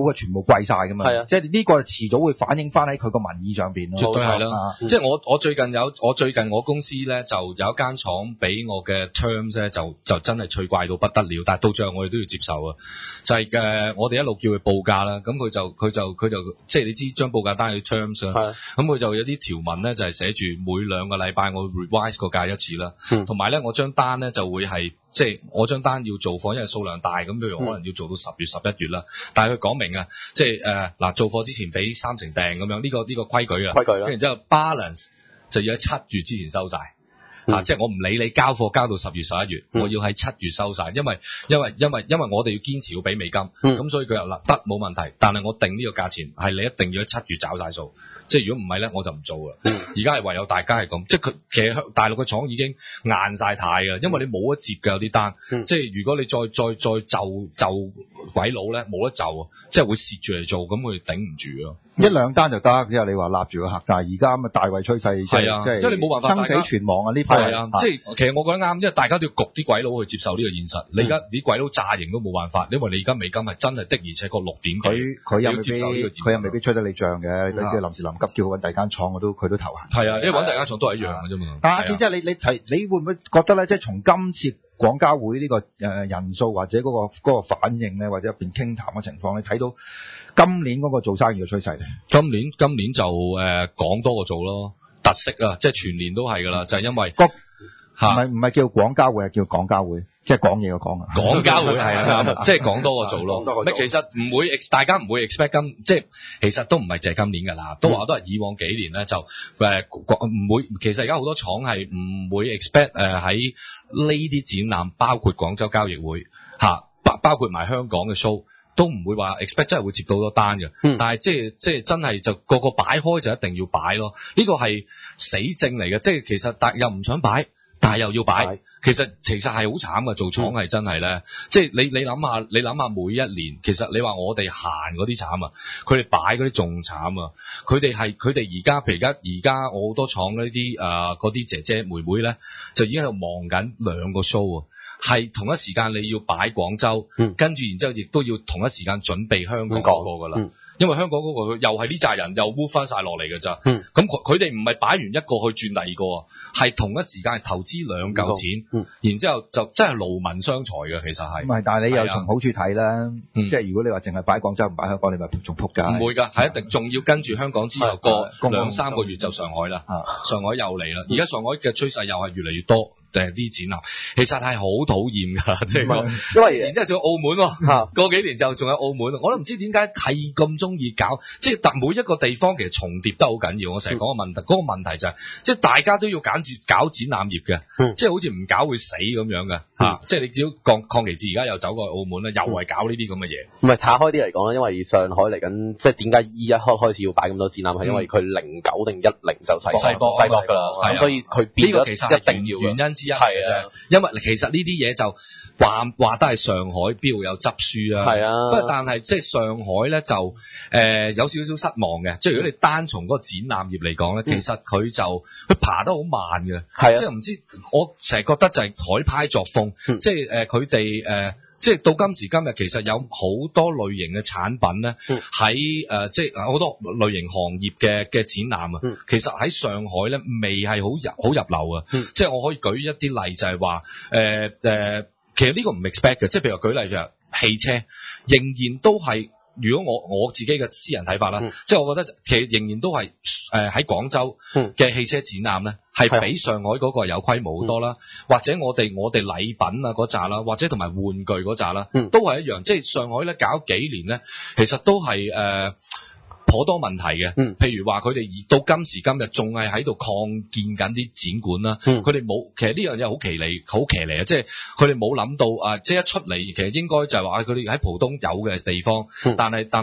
嘅全部貴晒㗎嘛。係啊，即係呢個遲早會反映翻喺佢個民意上邊咯。 絕對係啦。即係我最近我公司咧就有一間廠俾我嘅 terms 咧就真係趣怪到不得了，但係到最後我哋都要接受啊。就係我哋一路叫佢報價啦，咁佢就即係你知張報價單有 terms 啊，咁佢就有啲條文咧就係寫住每2個禮拜我 revise 個價一次啦，同埋咧我張單咧就會係即係我張單要做貨，因為數量大，咁譬如可能要做到10月11月啦，但係佢講明啊，即係嗱做貨之前俾3成訂咁樣，呢個規矩啊，跟住之後 balance 就要喺7月之前收晒。即係我唔理你交貨交到10月11月，我要喺7月收晒，因為我哋要堅持要俾美金，咁所以佢又得冇問題，但係我定呢個價錢係你一定要喺7月找晒數，即係如果唔係咧我就唔做啦。而家係唯有大家係咁，即係佢其實大陸嘅廠已經硬晒太㗎，因為你冇得接㗎有啲單，即係如果你再就鬼佬咧冇得就，即係會蝕住嚟做，咁佢頂唔住啊。 一兩單就得，即係你話立住個客，但係而家咁嘅大圍趨勢，即係因為你冇辦法生死存亡啊呢排。係啊，即係其實我覺得啱，因為大家都要焗啲鬼佬去接受呢個現實。你而家啲鬼佬炸型都冇辦法，因為你而家美金係真係的而且確6點幾，佢又未必吹得你漲嘅。你即係臨時臨急叫佢揾第二間廠，佢都投降。係啊，因為揾第二間廠都係一樣嘅啫嘛。但係即係你會唔會覺得咧？即係從今次廣交會呢個人數或者嗰個反應咧，或者入邊傾談嘅情況，你睇到今年嗰個做生意嘅趨勢咧？ 今年就講多過做咯。特色啊，即係全年都係噶啦，就係因為唔係叫廣交會，係叫廣交會，即係講嘢嘅講啊。廣交會係啊，即係講多過做咯。其實唔會，大家唔會 expect 即係其實都唔係淨係今年噶啦，都係以往幾年咧就唔會。其實而家好多廠係唔會 expect 喺呢啲展覽，包括廣州交易會包括埋香港嘅 show。都唔會話 expect 真係會接到好多單嘅，但係即係真係就個擺開就一定要擺咯，呢個係死症嚟嘅，即係其實又唔想擺，但係又要擺，其實係好慘嘅，做廠係真係咧，即係你諗下每一年，其實你話我哋閒嗰啲慘啊，佢哋擺嗰啲仲慘啊，佢哋而家譬如而家我好多廠呢啲嗰啲姐姐妹妹咧，就已經喺度忙緊2個 show 啊。係同一時間你要擺廣州，跟住然之後亦都要同一時間準備香港嗰個噶啦，因為香港嗰個又係呢扎人又 move 翻晒落嚟㗎咋，咁佢哋唔係擺完一個去轉第二個啊，係同一時間係投資2嚿錢，然之後就真係勞民傷財嘅，其實係。唔係，但係你又從好處睇啦，即係如果你話淨係擺廣州唔擺香港，你咪仲撲街。唔會㗎，係一定仲要跟住香港之後過2-3個月就上海啦，上海又嚟啦，而家上海嘅趨勢又係越嚟越多。啲展覽其實係好討厭㗎，即係因為然之後仲有澳門喎，過幾年就仲有澳門，我都唔知點解係咁中意搞，即係但每一個地方其實重疊得好緊要。我成日講個問題，嗰個問題就係即係大家都要揀住搞展覽業嘅，即係好似唔搞會死咁樣嘅即係你只要鄺其志而家又走過去澳門咧，又係搞呢啲咁嘅嘢。唔係拆開啲嚟講啦，因為上海嚟緊，即係點解開始要擺咁多展覽，係因為佢09定10就世博㗎啦，所以佢變咗一定要原因。係啊，因為其實呢啲嘢就話得係上海邊度有執輸啊，係啊，不過但係即係上海咧就有少少失望嘅，即係如果你單從嗰個展覽業嚟講咧，其實佢爬得好慢嘅，係啊，即係唔知我成日覺得就係海派作風，即係佢哋即係到今時今日，其實有好多類型嘅產品咧，喺即係好多類型行業嘅展覽啊，其實喺上海咧未係好入流啊，即係我可以舉一啲例，就係話其實呢個唔 expect 嘅，即係譬如舉例譬如汽車，仍然都係。如果我自己嘅私人睇法啦，即係我覺得其實仍然都係喺廣州嘅汽車展覽咧，係比上海嗰個有規模好多啦，或者我哋禮品啊嗰扎啦，或者同埋玩具嗰扎啦，都係一樣。即係上海咧搞幾年咧，其實都係頗多問題嘅，譬如話佢哋到今時今日仲係喺度擴建緊啲展館啦，佢哋冇，其實呢樣嘢好騎呢啊，即係佢哋冇諗到即係一出嚟，其實應該就係話佢哋喺浦東有嘅地方，但係咧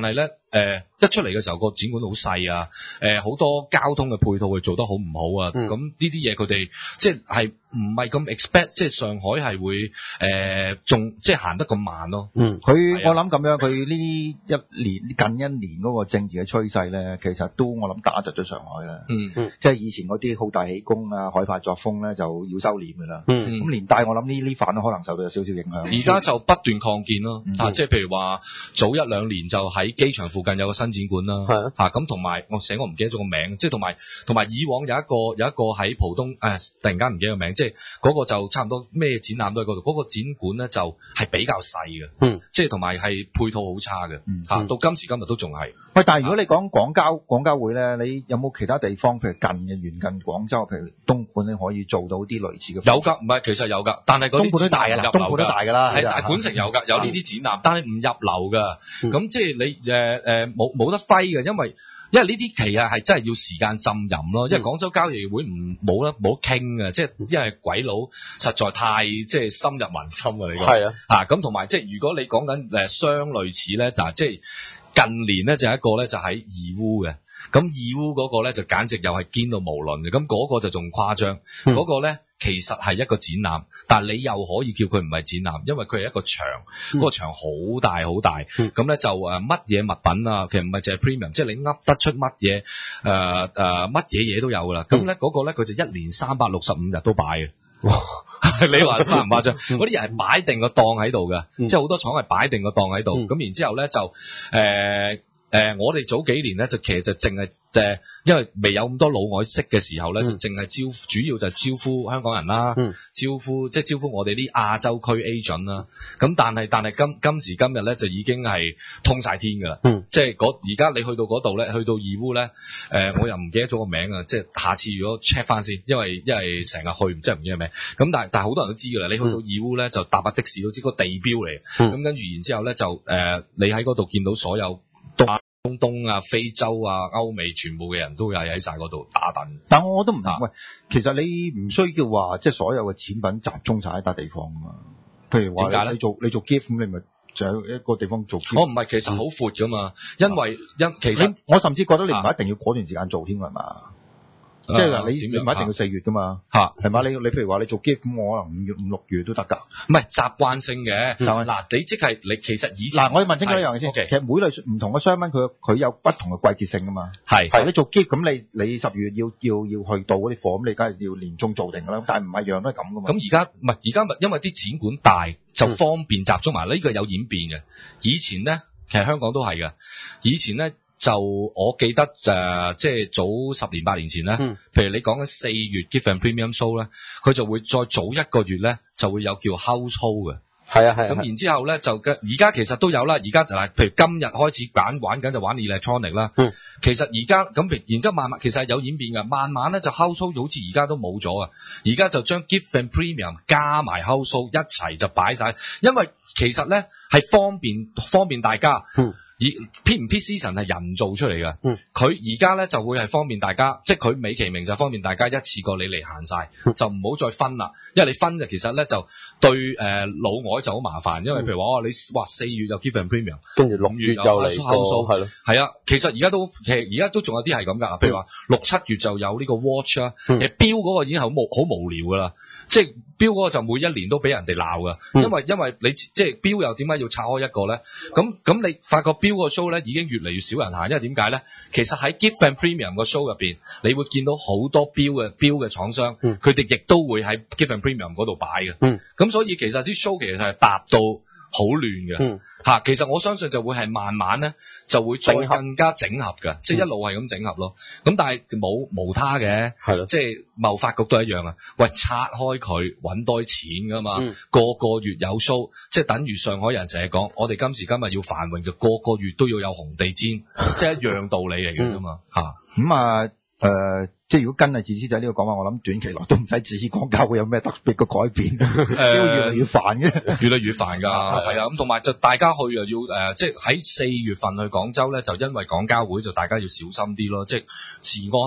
一出嚟嘅時候個展館好細啊，好多交通嘅配套佢做得好唔好啊？咁呢啲嘢佢哋即係唔係咁 expect， 即係上海係會仲即係行得咁慢咯。我諗咁樣，佢呢近一年嗰個政治嘅趨勢咧，其實都我諗打窒咗上海啦。即係以前嗰啲好大喜功啊、海派作風咧，就要收斂㗎啦。咁連帶我諗呢範都可能受到有少少影響。 而家就不斷擴建咯，即係譬如話早1-2年就喺機場附近有個新展館啦，咁同埋我唔記得咗個名，即係同埋以往有一個喺浦東突然間唔記得個名，即係嗰個就差唔多咩展覽都喺嗰度，嗰個展館咧就係比較細嘅，即係同埋係配套好差嘅，到今時今日都仲係。 喂，但係如果你講廣交會咧，你有冇其他地方譬如沿近廣州，譬如東莞咧可以做到啲類似嘅？ 有㗎，唔係其實有㗎，但係嗰啲東莞都大㗎啦，東莞都大㗎啦， 係大莞城有㗎，有呢啲展覽，但係唔入流㗎，咁即係你冇得揮嘅，因為呢啲期係真係要時間浸淫咯，因為廣州交易會冇得傾嘅，即係因為鬼佬實在太即係深入民心啊！你講係啊，咁同埋即係如果你講緊相類似咧，就係即係近年咧就有一個咧就喺義烏嘅，咁義烏嗰個咧就簡直又係堅到無倫嘅，咁嗰個就仲誇張，嗰個咧。其實係一個展覽，但係你又可以叫佢唔係展覽，因為佢係一個場，嗰個場好大好大，咁咧就乜嘢物品啊，其實唔係淨係 premium， 即係你噏得出乜嘢乜嘢都有噶啦，咁咧嗰個咧佢就1年365日都擺嘅，你話誇唔誇張？嗰啲人係擺定個檔喺度嘅，即係好多廠係擺定個檔喺度，咁然之後咧就我哋早幾年咧就其實就淨係因為未有咁多老外識嘅時候咧，就淨係主要就招呼香港人啦，招呼我哋啲亞洲區 agent 啦。咁但係今時今日咧就已經係通晒天噶啦。即係而家你去到嗰度咧，去到義烏咧，我又唔記得咗個名啊。即係下次如果 check 翻先，因為成日去，即係唔記得名。咁但係好多人都知噶啦。你去到義烏咧就搭的士都知個地標嚟。咁跟住然之後咧就你喺嗰度見到所有中東啊、非洲啊、歐美全部嘅人都係喺晒嗰度打躉。 但我都唔明，喂，其實你唔需要話即係所有嘅展品集中晒喺一笪地方㗎嘛？譬如話你做 gift 咁，你咪就有一個地方做 gift。 唔係，其實好闊㗎嘛，因為其實我甚至覺得你唔係一定要嗰段時間做添係嘛？即係嗱，你唔係一定要4月噶嘛，係嘛？你譬如話你做 gift 咁，我可能5月、5、6月都得㗎。 唔係習慣性嘅。嗱，你即係你其實以前嗱，我要問清楚一樣嘢先。其實每類唔同嘅商品，佢有不同嘅季節性㗎嘛。係。你做 gift 咁，你10月要去到嗰啲貨，咁你梗係要年中做定㗎啦。但係唔係樣都係咁㗎嘛。 咁而家因為啲展館大，就方便集中埋。呢個有演變嘅。以前咧，其實香港都係㗎。以前咧。就我記得即係早10年8年前咧，譬如你講緊4月 Gift and Premium Show 咧，佢就會再早1個月咧，就會有叫 House Show 嘅。係啊。咁然之後咧就而家其實都有啦，而家就係譬如今日開始玩緊就玩 electronic 啦。其實而家咁然之後慢慢其實係有演變嘅，慢慢咧就 House Show 好似而家都冇咗啊，而家就將 Gift and Premium 加埋 House Show 一齊就擺晒，因為其實咧係方便大家。而 peak 唔 peak season 係人造出嚟嘅，佢而家咧就會係方便大家，即係佢美其名就方便大家一次過你嚟行晒，就唔好再分啦，因為你分就其實咧就對老外就好麻煩，因為譬如話你4月有 Gift and Premium， 跟住6月又嚟個係啊，其實而家都仲有啲係咁㗎，譬如話6、7月就有呢個 watch 啊，其實錶嗰個已經係好無聊㗎啦，即係錶嗰個就每一年都俾人哋鬧㗎，因為你即係錶又點解要拆開一個咧？咁你發覺錶個 show 咧已經越嚟越少人行，因為點解咧？其實喺 Gift and Premium 個 show 入邊，你會見到好多錶嘅廠商，佢哋亦都會喺 Gift and Premium 嗰度擺嘅。咁所以其實啲 show 其實係搭到好亂嘅。其實我相信就會係慢慢咧就會再更加整合嘅，即係一路係咁整合咯。咁但係冇他嘅，係咯，即係貿發局都一樣啊。喂，拆開佢揾多錢噶嘛，個月有 show， 即係等於上海人成日講，我哋今時今日要繁榮就個月都要有紅地氈，即係一樣道理嚟嘅啫嘛。 即係如果跟阿自私仔呢個講法，我諗短期內都唔使自私廣交會有咩特別嘅改變，只會越嚟越煩嘅， 越嚟越煩㗎，係啊，咁同埋就大家去又要即係喺4月份去廣州咧，就因為廣交會就大家要小心啲咯，即係治安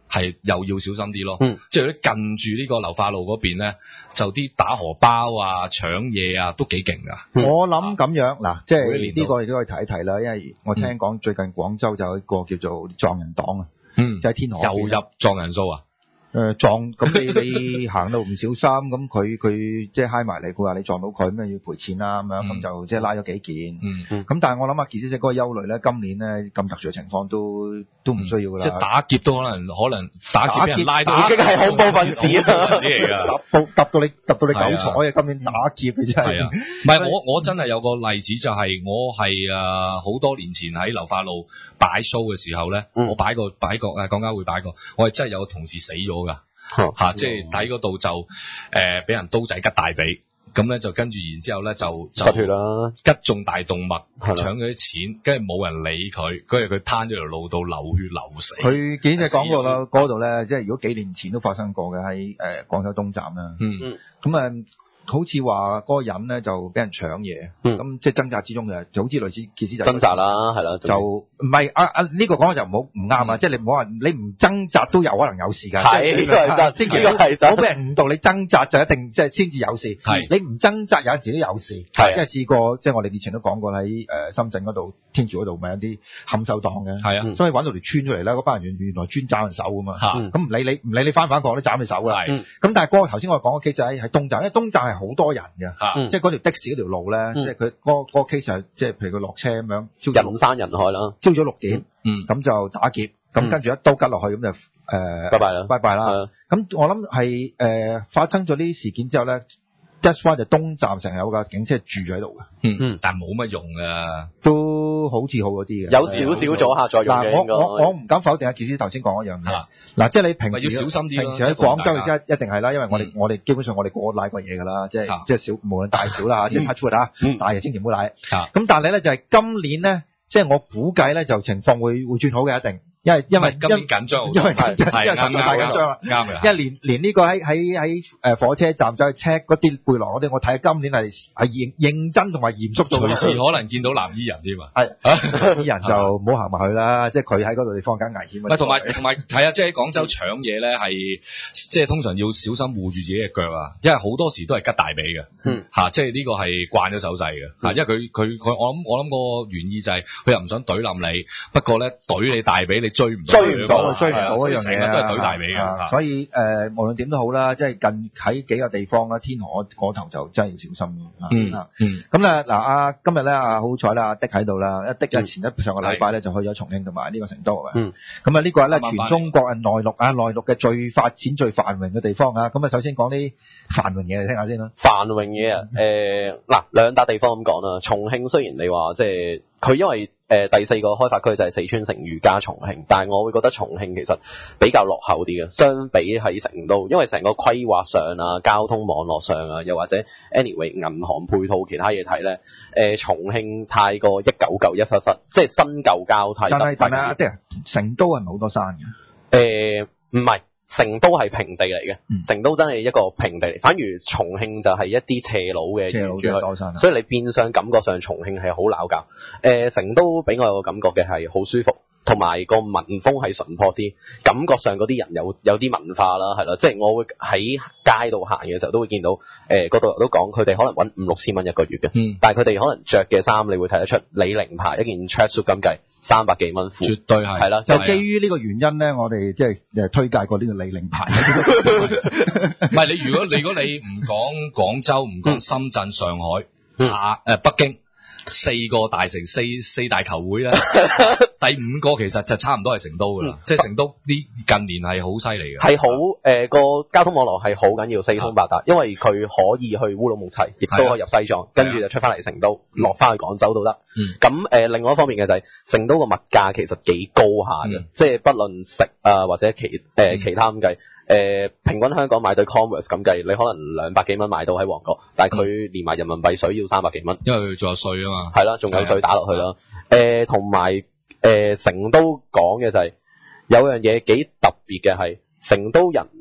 係又要小心啲咯。即係近住呢個流化路嗰邊咧，就啲打荷包啊、搶嘢啊都幾勁噶。 我諗咁樣嗱，即係呢個亦都可以提一提啦，因為我聽講最近廣州就有一個叫做撞人黨啊，就喺天河又入撞人數啊。 撞咁你行到唔小心，咁佢即係揩埋嚟，佢話你撞到佢，咁要賠錢啦咁樣，咁就即係拉咗幾件。咁但係我諗阿傑師姐嗰個憂慮咧，今年咧咁特殊嘅情況都唔需要噶啦。 即係打劫都可能打劫俾人拉到， 已經係恐怖分子嚟㗎。揼到你九彩啊！今年打劫你真係。 唔係我真係有個例子就係我係好多年前喺流化路擺 show 嘅時候咧，我擺過廣交會擺過，我係真係有個同事死咗。即係喺嗰度就俾人刀仔吉大髀，咁咧就跟住然之後咧就失血啦， 吉中大動脈，搶咗啲錢，跟住冇人理佢，跟住佢攤咗條路度流血流死。 佢記者講過啦，嗰度咧即係如果幾年前都發生過嘅喺廣州東站啦。咁好似話嗰個人咧就俾人搶嘢，咁即係掙扎之中嘅，就好似類似傑斯就掙扎啦，係啦， 就唔係呢個講嘅就唔啱啊！即係你唔好話你唔掙扎都有可能有事㗎， 係呢個係真， 千祈唔好俾人誤導，你掙扎就一定即係先至有事，你唔掙扎有陣時都有事，因為試過即係我哋以前都講過喺深圳嗰度天橋嗰度咪有啲冚手黨嘅，所以揾到條村出嚟啦，嗰班人原來專斬人手㗎嘛，咁唔理你翻唔翻國都斬你手㗎，咁但係嗰個頭先我講嘅 case 喺東站，因為東站係好多人嘅，即係嗰條的士嗰條路咧，即係佢嗰個 case 係即係譬如佢落車咁樣， 人山人海啦， 朝早6點，咁就打劫，咁跟住一刀吉落去，咁就拜拜啦。咁我諗係發生咗呢啲事件之後咧，That's why 就東站成日有架警車住咗喺度嘅， 但係冇乜用㗎， 都好似好嗰啲嘅， 有少少阻嚇作用嘅。 嗱，我唔敢否定阿傑師頭先講一樣嘢。嗱，即係你平時要小心啲， 平時喺廣州一定係啦，因為我哋基本上我哋個個拉過嘢㗎啦，即係小無論大小啦，即係 touch wood 大嘢千祈唔好拉。咁但係咧就係今年咧，即係我估計咧就情況會轉好嘅一定。因為今年緊張，因為太緊張啦，啱嘅。因為連呢個喺火車站走去 check 嗰啲背囊嗰啲，我睇今年係認真同埋嚴肅到， 隨時可能見到藍衣人添啊！ 係啲人就唔好行埋去啦，即係佢喺嗰度地方梗危險。 同埋係啊，即係喺廣州搶嘢咧係即係通常要小心護住自己嘅腳啊，因為好多時都係吉大髀嘅，即係呢個係慣咗手勢嘅，因為佢我諗個原意就係佢又唔想懟冧你，不過咧懟你大髀你。追唔到一樣嘢啊！都係舉大髀嘅， 所以無論點都好啦，即係近喺幾個地方啦，天河嗰頭就真係要小心咯。咁咧嗱，今日咧好彩啦，阿的喺度啦，的前上個禮拜咧就去咗重慶同埋呢個成都嘅。咁呢個係咧全中國內陸嘅最發展最繁榮嘅地方啊！咁首先講啲繁榮嘢嚟聽下先啦。 繁榮嘢啊，兩笪地方咁講啦。重慶雖然你話即係佢因為第四個開發區就係四川成渝加重慶，但係我會覺得重慶其實比較落後啲嘅，相比喺成都，因為成個規劃上啊、交通網絡上啊，又或者 anyway 銀行配套其他嘢睇咧，重慶太過一嚿嚿一忽忽，即係新舊交替。 但係即係成都係咪好多山嘅？ 唔係。成都係平地嚟嘅，成都真係一個平地嚟，反而重慶就係一啲斜路嘅， 多山， 所以你變相感覺上重慶係好鬧交。成都俾我有個感覺嘅係好舒服，同埋個民風係淳樸啲，感覺上嗰啲人有啲文化啦，係啦，即係我會喺街度行嘅時候都會見到，嗰度都講佢哋可能搵5-6千蚊一個月嘅，但係佢哋可能着嘅衫你會睇得出李寧牌一件 tracksuit 咁計300幾蚊褲， 絕對係啦。 就基於呢個原因咧，我哋即係推介過呢個李寧牌。 唔係你如果你唔講廣州，唔講深圳、上海、北京。4個大城四大球會咧，第5個其實就差唔多係成都噶啦，即係成都呢近年係好犀利嘅， 係好個交通網絡係好緊要，四通八達，因為佢可以去烏魯木齊，亦都可以入西藏，跟住就出翻嚟成都，落翻去廣州都得。咁另外一方面嘅就係成都個物價其實幾高下嘅，即係不論食或者其他咁計。平均香港買對 Converse 咁計，你可能200幾蚊買到喺旺角，但係佢連埋人民幣水要300幾蚊， 因為佢仲有稅啊嘛。 係啦，仲有稅打落去啦。同埋成都講嘅就係有樣嘢幾特別嘅係成都人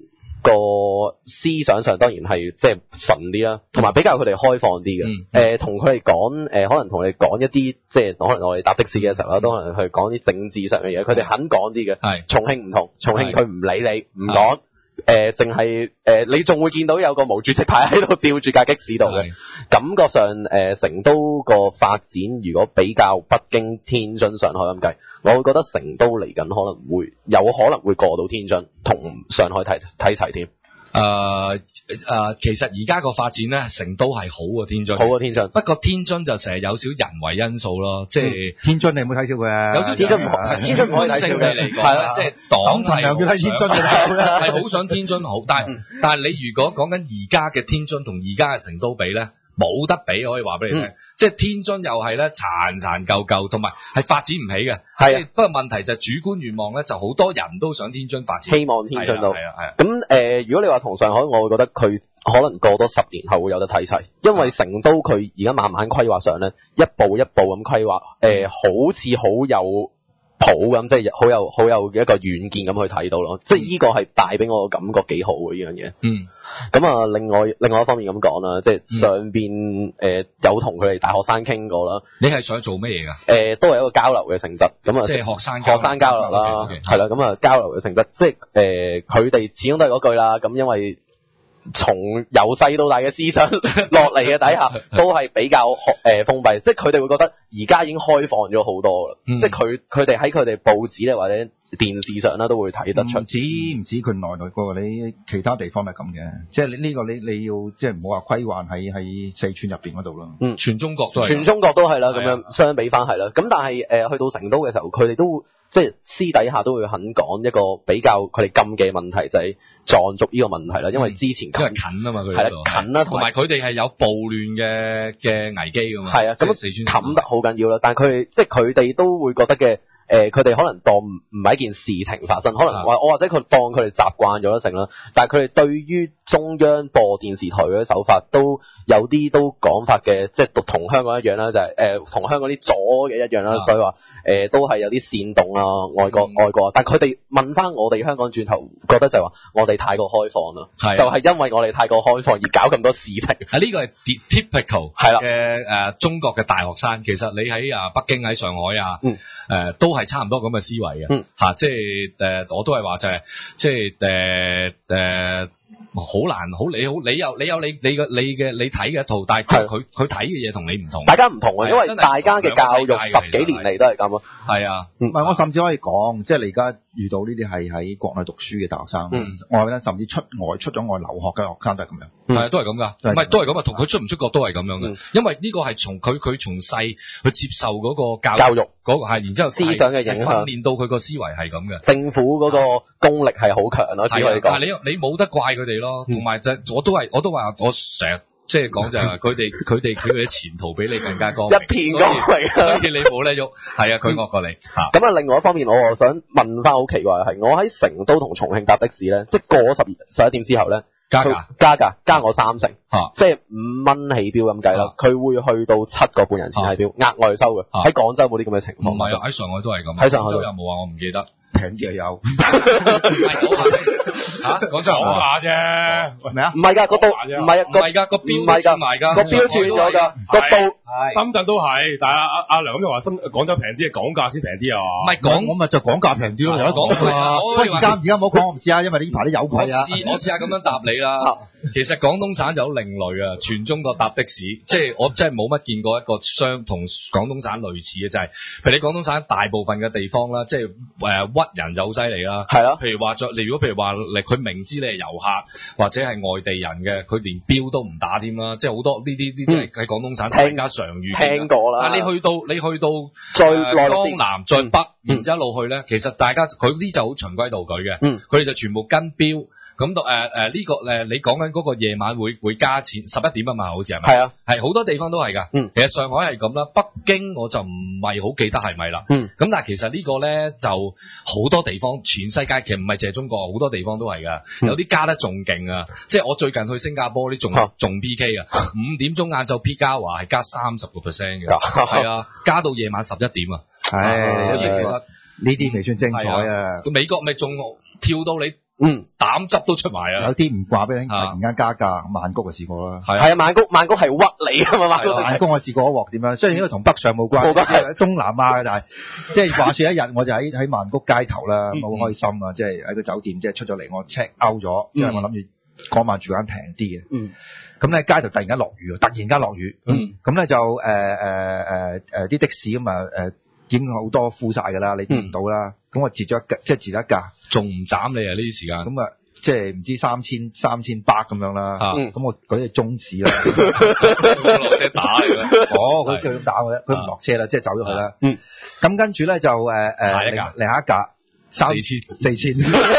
個思想上當然係即係純啲啦，同埋比較佢哋開放啲嘅。同佢哋講可能同佢哋講一啲即係可能我哋搭的士嘅時候啦，都可能去講啲政治上嘅嘢，佢哋肯講啲嘅。係重慶唔同，重慶佢唔理你，唔講。淨係你仲會見到有個毛主席牌喺度吊住架的士度嘅，感覺上成都個發展如果比較北京、天津、上海咁計，我會覺得成都嚟緊有可能會過到天津，同上海睇齊添。 其實而家個發展咧，成都係好過天津，不過天津就成日有少人為因素咯，即係天津你唔好睇小佢啊，有少天津唔可以睇小佢嚟講，係啦，即係黨係又叫睇天津係好想天津好，但係你如果講緊而家嘅天津同而家嘅成都比咧，冇得比，可以話俾你聽，即係天津又係咧殘舊，同埋係發展唔起嘅。係，不過問題就係主觀願望咧，就好多人都想天津發展，希望天津到。係啊。 咁如果你話同上海，我會覺得佢可能過多10年後會有得睇齊，因為成都佢而家慢慢規劃上咧，一步一步咁規劃，好似好有譜咁，即係好有一個遠見咁去睇到咯。即係呢個係帶俾我嘅感覺幾好嘅呢樣嘢。咁啊，另外一方面咁講啦，即係上邊有同佢哋大學生傾過啦。你係想做咩嘢㗎？都係一個交流嘅性質。咁啊，即係學生交流啦，係啦。咁啊，交流嘅性質，即係佢哋始終都係嗰句啦。咁因為從由細到大嘅思想落嚟嘅底下，都係比較封閉，即係佢哋會覺得而家已經開放咗好多啦。即係佢哋喺佢哋報紙咧或者電視上咧都會睇得出。唔止佢內個，你其他地方係咁嘅，即係呢個你要即係唔好話規劃喺四川入邊嗰度咯。全中國都係啦，咁樣相比翻係啦。咁但係去到成都嘅時候，佢哋都即係私底下都會肯講一個比較佢哋禁嘅問題，就係藏族呢個問題啦。因為之前因為近啊嘛，佢哋係啦近啦，同埋佢哋係有暴亂嘅危機噶嘛。係啊，咁四川冚得好緊要啦。但係佢哋都會覺得嘅。佢哋可能當唔係一件事情發生，可能我或者佢當佢哋習慣咗成啦，但係佢哋對於中央播電視台嗰啲手法都有啲都講法嘅，即係同香港一樣啦，就係同香港啲左嘅一樣啦，所以話都係有啲煽動啊，外國，但係佢哋問翻我哋香港轉頭，覺得就係話我哋太過開放啦，就係因為我哋太過開放而搞咁多事情。呢個係 typical 嘅中國嘅大學生，其實你喺北京喺上海啊，都係差唔多咁嘅思維嘅，即係我都係話就係，即係好難，你有你睇嘅一套，但係佢睇嘅嘢同你唔同，大家唔同啊，因為大家嘅教育10幾年嚟都係咁啊，係啊，唔係我甚至可以講，即係你而家遇到呢啲係喺國內讀書嘅大學生，外咧甚至出咗外留學嘅學生都係咁樣，係都係咁噶，唔係都係咁啊，同佢出唔出國都係咁樣嘅，因為呢個係從佢從細去接受嗰個教育嗰個係，然之後思想嘅影響，訓練到佢個思維係咁嘅，政府嗰個功力係好強咯，只可以講，但係你冇得怪佢哋咯，同埋就我都話我成日即係講就係佢哋嘅前途比你更加光明，一片光明，所以你冇咧喐，係啊，佢惡過你。咁啊，另外一方面，我想問翻好奇怪係，我喺成都同重慶搭的士咧，即係過咗11點之後咧，加價加我30%，即係5蚊起標咁計啦，佢會去到7個半人錢起標，額外收嘅。喺廣州冇啲咁嘅情況。唔係喺上海都係咁。喺上海有冇啊？我唔記得。平啲有，唔係講真講下啫，咩啊？唔係㗎，個度唔係㗎，個標唔係㗎，個標轉咗㗎，個度深圳都係，但係阿梁咁就話廣州平啲，講價先平啲啊。唔係講，我咪就講價平啲咯，有得講啊。而家唔好講，我唔知啊，因為呢排啲油貴啊。我試下咁樣答你啦。其實廣東省就好另類啊，全中國搭的士，即係我真係冇乜見過一個同廣東省類似嘅，就係譬如你廣東省大部分嘅地方啦，即係屈人就好犀利啦，係咯。譬如話佢明知你係遊客或者係外地人嘅，佢連標都唔打添啦，即係好多呢啲喺廣東省更加常遇。聽過啦。但係你去到再江南再北，然之後一路去咧，其實大家佢啲就好循規蹈矩嘅，佢哋就全部跟標。咁到呢個你講緊嗰個夜晚會加錢11點啊嘛，好似係咪？係啊，係好多地方都係㗎。其實上海係咁啦，北京我就唔係好記得係咪啦。咁但係其實呢個咧就好多地方，全世界其實唔係淨係中國，好多地方都係㗎。有啲加得仲勁啊！即係我最近去新加坡啲仲 PK 啊，5點鐘晏晝 peak hour 係加30%嘅，係啊，加到夜晚11點啊。所以其實呢啲未算精彩啊。美國咪仲跳到你膽汁都出埋啊！ 有啲唔掛俾你，突然間加價，曼谷就試過啦。 係啊，曼谷係屈你啊嘛， 曼谷我試過一鑊點樣？雖然呢個同北上冇關，東南亞嘅，但係即係話說一日我就喺曼谷街頭啦，咁好開心啊！即係喺個酒店即係出咗嚟，我 check out 咗，因為我諗住嗰晚住間平啲嘅。咁咧街頭突然間落雨，咁咧就啲的士咁啊已經好多 full 晒㗎啦，你見唔到啦。咁我截咗一架， 仲唔斬你啊？呢啲時間咁啊，即係唔知3800咁樣啦。咁我嗰啲係中指啦， 落車打嚟啦。 佢咁打嘅，佢唔落車啦，即係走咗去啦。咁跟住咧就另一架4000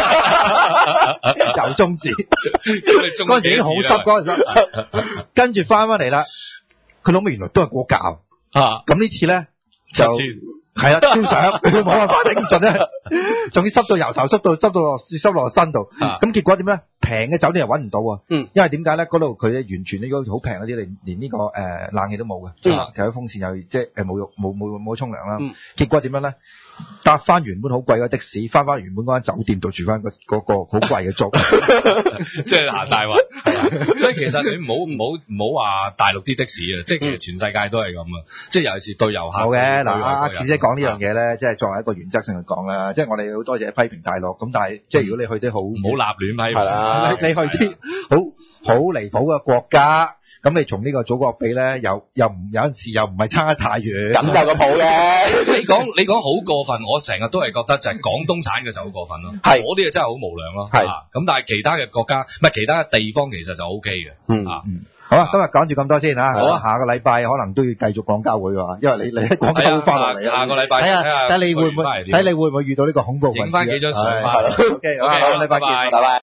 由中指，嗰陣時已經好濕嗰陣時，跟住翻嚟啦，佢諗原來都係過價。咁呢次咧就係啦，超上佢冇辦法頂唔順咧，仲要濕到由頭濕落身度。咁結果點咧？平嘅酒店又揾唔到啊。因為點解咧？嗰度佢完全呢個好平嗰啲，連呢個冷氣都冇嘅，其實風扇又即係冇沖涼啦。結果點樣咧？搭翻原本好貴嘅的士，翻原本嗰間酒店度住翻嗰個好貴嘅租， 即係行大運。所以其實你唔好話大陸啲的士啊，即係其實全世界都係咁啊。即係尤其是對遊客。好嘅，嗱阿子姐講呢樣嘢咧，即係作為一個原則性去講啦。即係我哋好多謝批評大陸，咁但係即係如果你去啲好唔好立亂批評啦，你去啲好離譜嘅國家。咁你從呢個祖國比咧，有陣時又唔係差得太遠，咁就個譜嘅。你講好過分，我成日都係覺得就係廣東產嘅就好過分咯。係，嗰啲真係好無良咯。係，咁但係其他嘅國家，唔係其他嘅地方，其實就 O K 嘅。好啦，今日講住咁多先啊。好啊，下個禮拜可能都要繼續廣交會喎，因為你喺廣交會翻落嚟啊。下個禮拜睇你會唔會遇到呢個恐怖分子？影翻幾張相。OK，好，下個禮拜見，拜拜。